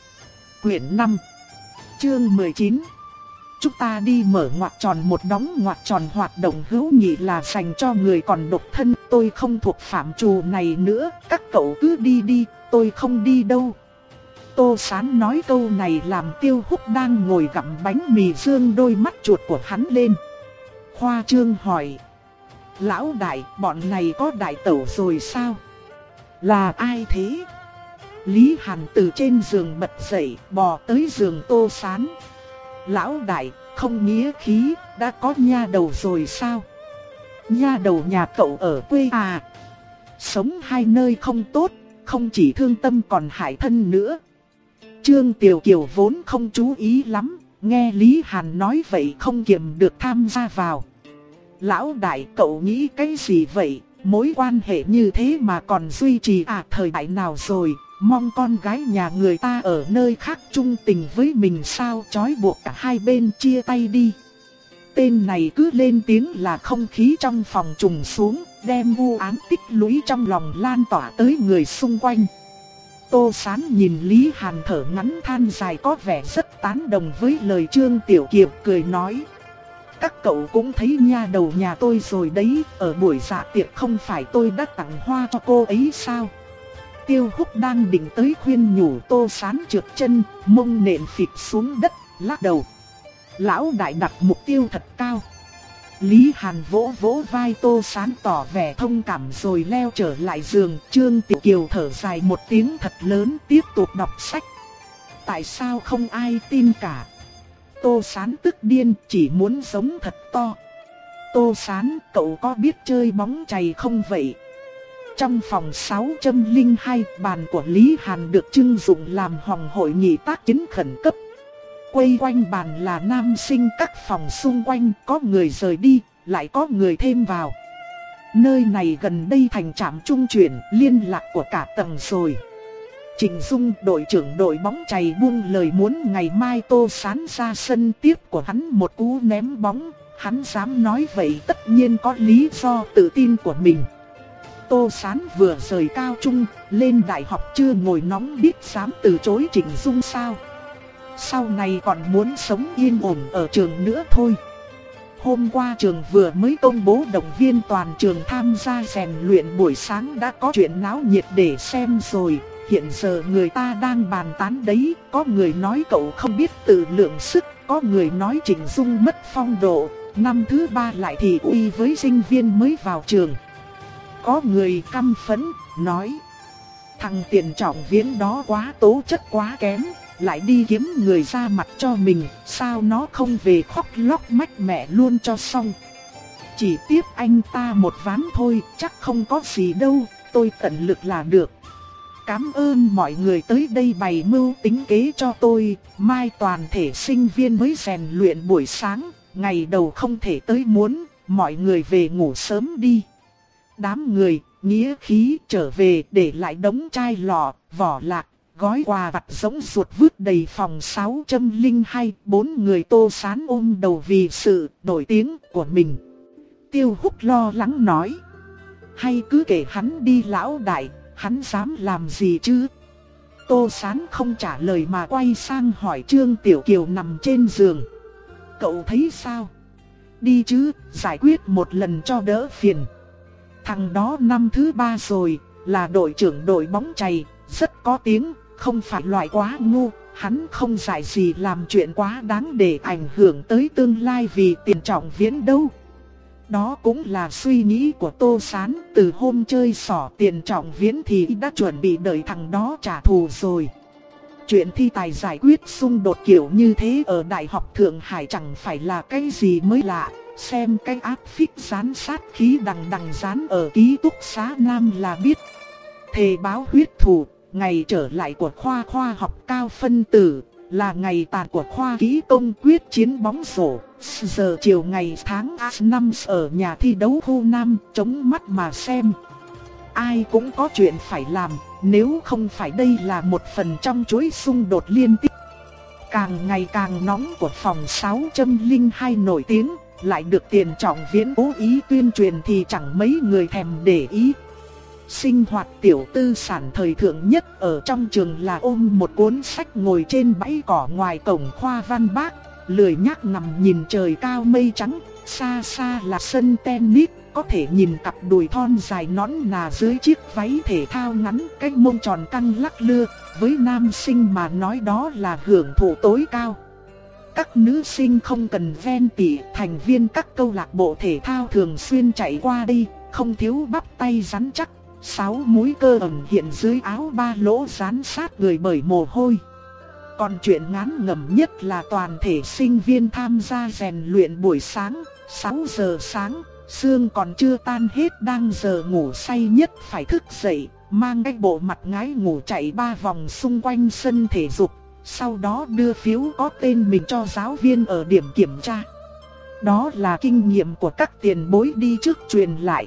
Quyển năm, chương mười chín. Chúng ta đi mở ngoặc tròn. Một đóng ngoặc tròn hoạt động hữu nghị là dành cho người còn độc thân. Tôi không thuộc phạm trù này nữa, các cậu cứ đi đi, tôi không đi đâu. Tô Sán nói câu này làm Tiêu Húc đang ngồi gặm bánh mì dương đôi mắt chuột của hắn lên. Khoa Trương hỏi. Lão đại, bọn này có đại tẩu rồi sao? Là ai thế? Lý Hàn từ trên giường bật dậy, bò tới giường Tô Sán. Lão đại, không nghĩa khí, đã có nha đầu rồi sao? Nha đầu nhà cậu ở quê à? Sống hai nơi không tốt, không chỉ thương tâm còn hại thân nữa. Trương Tiểu Kiều vốn không chú ý lắm, nghe Lý Hàn nói vậy không kiềm được tham gia vào. Lão đại, cậu nghĩ cái gì vậy? Mối quan hệ như thế mà còn duy trì à? Thời đại nào rồi? Mong con gái nhà người ta ở nơi khác chung tình với mình sao? Trói buộc cả hai bên chia tay đi. Tên này cứ lên tiếng là không khí trong phòng trùng xuống, đem u ám tích lũy trong lòng lan tỏa tới người xung quanh. Tô Sán nhìn Lý Hàn thở ngắn than dài có vẻ rất tán đồng với lời Trương Tiểu Kiều, cười nói. Các cậu cũng thấy nha đầu nhà tôi rồi đấy, ở buổi dạ tiệc không phải tôi đã tặng hoa cho cô ấy sao? Tiêu Húc đang định tới khuyên nhủ Tô Sán trượt chân, mông nện phịch xuống đất, lắc đầu. Lão đại đặt mục tiêu thật cao. Lý Hàn vỗ vỗ vai Tô Sán tỏ vẻ thông cảm rồi leo trở lại giường. Trương Tiểu Kiều thở dài một tiếng thật lớn, tiếp tục đọc sách. Tại sao không ai tin cả? Tô Sán tức điên, chỉ muốn giống thật to. Tô Sán, cậu có biết chơi bóng chày không vậy? Trong phòng sáu không hai, bàn của Lý Hàn được trưng dụng làm phòng hội nghị tác chiến khẩn cấp. Quay quanh bàn là nam sinh các phòng xung quanh, có người rời đi, lại có người thêm vào. Nơi này gần đây thành trạm trung chuyển, liên lạc của cả tầng rồi. Trịnh Dung, đội trưởng đội bóng chày buông lời muốn ngày mai Tô Sán ra sân tiếp của hắn một cú ném bóng. Hắn dám nói vậy tất nhiên có lý do tự tin của mình. Tô Sán vừa rời cao trung, lên đại học chưa ngồi nóng biết dám từ chối Trịnh Dung sao? Sau này còn muốn sống yên ổn ở trường nữa thôi. Hôm qua trường vừa mới công bố động viên toàn trường tham gia rèn luyện buổi sáng đã có chuyện náo nhiệt để xem rồi. Hiện giờ người ta đang bàn tán đấy, có người nói cậu không biết tự lượng sức, có người nói Trịnh Dung mất phong độ, năm thứ ba lại thị uy với sinh viên mới vào trường. Có người căm phẫn, nói thằng Tiền Trọng Viễn đó quá tố chất quá kém, lại đi kiếm người ra mặt cho mình, sao nó không về khóc lóc mách mẹ luôn cho xong. Chỉ tiếp anh ta một ván thôi, chắc không có gì đâu, tôi tận lực là được. Cảm ơn mọi người tới đây bày mưu tính kế cho tôi, mai toàn thể sinh viên mới rèn luyện buổi sáng, ngày đầu không thể tới muốn, mọi người về ngủ sớm đi. Đám người, nghĩa khí trở về để lại đống chai lọ, vỏ lạc, gói quà vặt giống ruột vứt đầy phòng sáu không hai, bốn người Tô Sán ôm đầu vì sự nổi tiếng của mình. Tiêu Húc lo lắng nói, hay cứ kể hắn đi lão đại, hắn dám làm gì chứ? Tô Sán không trả lời mà quay sang hỏi Trương Tiểu Kiều nằm trên giường. Cậu thấy sao? Đi chứ, giải quyết một lần cho đỡ phiền. Thằng đó năm thứ ba rồi, là đội trưởng đội bóng chày, rất có tiếng, không phải loại quá ngu. Hắn không dạy gì làm chuyện quá đáng để ảnh hưởng tới tương lai vì Tiền Trọng Viễn đâu. Đó cũng là suy nghĩ của Tô Sán, từ hôm chơi xỏ Tiền Trọng Viễn thì đã chuẩn bị đợi thằng đó trả thù rồi. Chuyện thi tài giải quyết xung đột kiểu như thế ở Đại học Thượng Hải chẳng phải là cái gì mới lạ. Xem cái áp phích dán sát khí đằng đằng dán ở ký túc xá Nam là biết. Thề báo huyết thù, ngày trở lại của khoa khoa học cao phân tử, là ngày tàn của khoa kỹ công quyết chiến bóng rổ. Giờ chiều ngày tháng năm ở nhà thi đấu khu Nam, chống mắt mà xem. Ai cũng có chuyện phải làm, nếu không phải đây là một phần trong chuỗi xung đột liên tiếp càng ngày càng nóng của phòng sáu không hai nổi tiếng, lại được Tiền Trọng Viễn cố ý tuyên truyền thì chẳng mấy người thèm để ý. Sinh hoạt tiểu tư sản thời thượng nhất ở trong trường là ôm một cuốn sách ngồi trên bãi cỏ ngoài cổng khoa Văn Bác, lười nhác nằm nhìn trời cao mây trắng, xa xa là sân tennis, có thể nhìn cặp đùi thon dài nõn nà dưới chiếc váy thể thao ngắn, cái mông tròn căng lắc lư, với nam sinh mà nói đó là hưởng thụ tối cao. Các nữ sinh không cần ven tỉ, thành viên các câu lạc bộ thể thao thường xuyên chạy qua đây, không thiếu bắp tay rắn chắc, sáu múi cơ ẩn hiện dưới áo ba lỗ dán sát người bởi mồ hôi. Còn chuyện ngán ngẩm nhất là toàn thể sinh viên tham gia rèn luyện buổi sáng, sáu giờ sáng, sương còn chưa tan hết đang giờ ngủ say nhất phải thức dậy, mang cái bộ mặt ngái ngủ chạy ba vòng xung quanh sân thể dục. Sau đó đưa phiếu có tên mình cho giáo viên ở điểm kiểm tra. Đó là kinh nghiệm của các tiền bối đi trước truyền lại.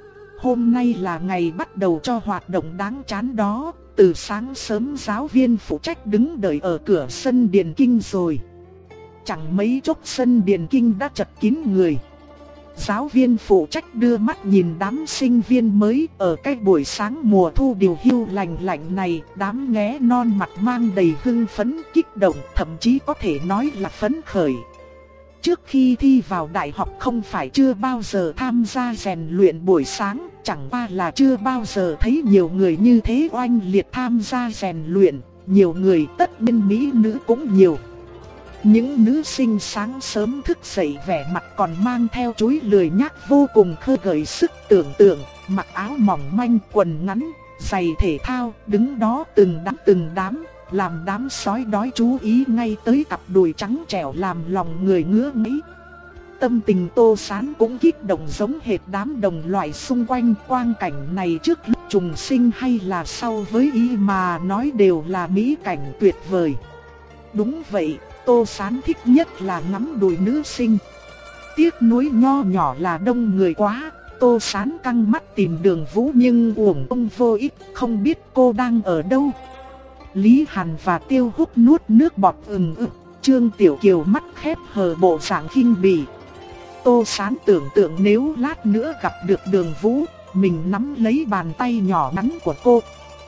Hôm nay là ngày bắt đầu cho hoạt động đáng chán đó. Từ sáng sớm giáo viên phụ trách đứng đợi ở cửa sân Điền Kinh rồi. Chẳng mấy chốc sân Điền Kinh đã chật kín người. Giáo viên phụ trách đưa mắt nhìn đám sinh viên mới ở cái buổi sáng mùa thu điều hưu lạnh lạnh này, đám nghé non mặt mang đầy hưng phấn kích động, thậm chí có thể nói là phấn khởi. Trước khi thi vào đại học không phải chưa bao giờ tham gia rèn luyện buổi sáng, chẳng qua là chưa bao giờ thấy nhiều người như thế oanh liệt tham gia rèn luyện, nhiều người tất nhiên mỹ nữ cũng nhiều. Những nữ sinh sáng sớm thức dậy vẻ mặt còn mang theo chuối lười nhác vô cùng khơi gợi sức tưởng tượng, mặc áo mỏng manh quần ngắn, giày thể thao, đứng đó từng đám từng đám, làm đám sói đói chú ý ngay tới cặp đùi trắng trẻo làm lòng người ngứa ngáy. Tâm tình Tô Sán cũng kích động giống hệt đám đồng loại xung quanh, quang cảnh này trước lúc trùng sinh hay là sau với ý mà nói đều là mỹ cảnh tuyệt vời. Đúng vậy, Tô Sán thích nhất là ngắm đùi nữ sinh. Tiếc nuối nho nhỏ là đông người quá, Tô Sán căng mắt tìm Đường Vũ nhưng uổng công vô ích, không biết cô đang ở đâu. Lý Hàn và Tiêu Húc nuốt nước bọt ừng ực, Trương Tiểu Kiều mắt khép hờ bộ dạng khinh bỉ. Tô Sán tưởng tượng nếu lát nữa gặp được Đường Vũ, mình nắm lấy bàn tay nhỏ ngắn của cô,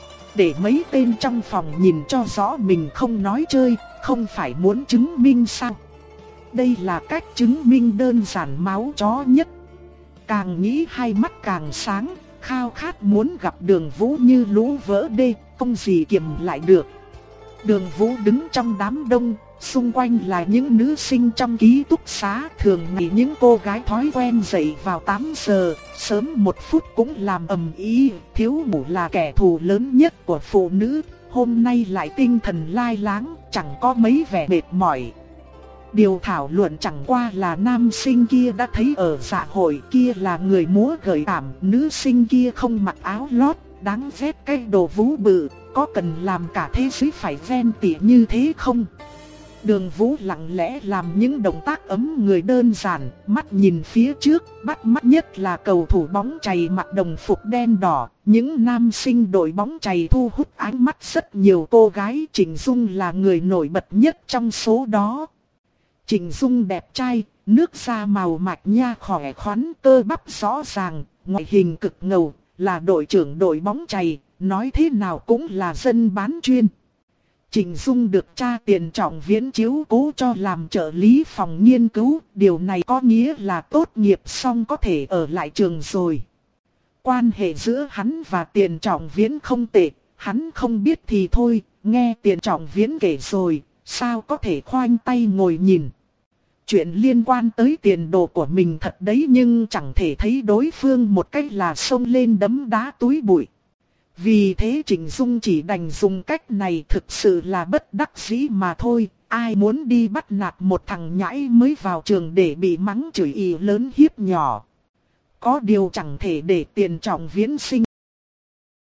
để mấy tên trong phòng nhìn cho rõ mình không nói chơi, không phải muốn chứng minh sao. Đây là cách chứng minh đơn giản máu chó nhất. Càng nghĩ hai mắt càng sáng, khao khát muốn gặp Đường Vũ như lũ vỡ đê, không gì kiềm lại được. Đường Vũ đứng trong đám đông, xung quanh là những nữ sinh trong ký túc xá. Thường ngày những cô gái thói quen dậy vào tám giờ, sớm một phút cũng làm ầm ĩ, thiếu ngủ là kẻ thù lớn nhất của phụ nữ. Hôm nay lại tinh thần lai láng, chẳng có mấy vẻ mệt mỏi. Điều thảo luận chẳng qua là nam sinh kia đã thấy ở dạ hội kia là người múa gợi cảm, nữ sinh kia không mặc áo lót, đáng ghét cái đồ vú bự, có cần làm cả thế giới phải ven tỉ như thế không? Đường Vũ lặng lẽ làm những động tác ấm người đơn giản, mắt nhìn phía trước, bắt mắt nhất là cầu thủ bóng chày mặc đồng phục đen đỏ. Những nam sinh đội bóng chày thu hút ánh mắt rất nhiều cô gái, Trịnh Dung là người nổi bật nhất trong số đó. Trịnh Dung đẹp trai, nước da màu mạch nha khỏe khoắn, cơ bắp rõ ràng, ngoại hình cực ngầu, là đội trưởng đội bóng chày, nói thế nào cũng là dân bán chuyên. Trịnh Dung được cha Tiền Trọng Viễn chiếu cố cho làm trợ lý phòng nghiên cứu, điều này có nghĩa là tốt nghiệp xong có thể ở lại trường rồi. Quan hệ giữa hắn và Tiền Trọng Viễn không tệ, hắn không biết thì thôi, nghe Tiền Trọng Viễn kể rồi, sao có thể khoanh tay ngồi nhìn. Chuyện liên quan tới tiền đồ của mình thật đấy, nhưng chẳng thể thấy đối phương một cách là xông lên đấm đá túi bụi. Vì thế Trịnh Dung chỉ đành dùng cách này, thực sự là bất đắc dĩ mà thôi. Ai muốn đi bắt nạt một thằng nhãi mới vào trường để bị mắng chửi ì lớn hiếp nhỏ. Có điều chẳng thể để Tiền Trọng Viễn sinh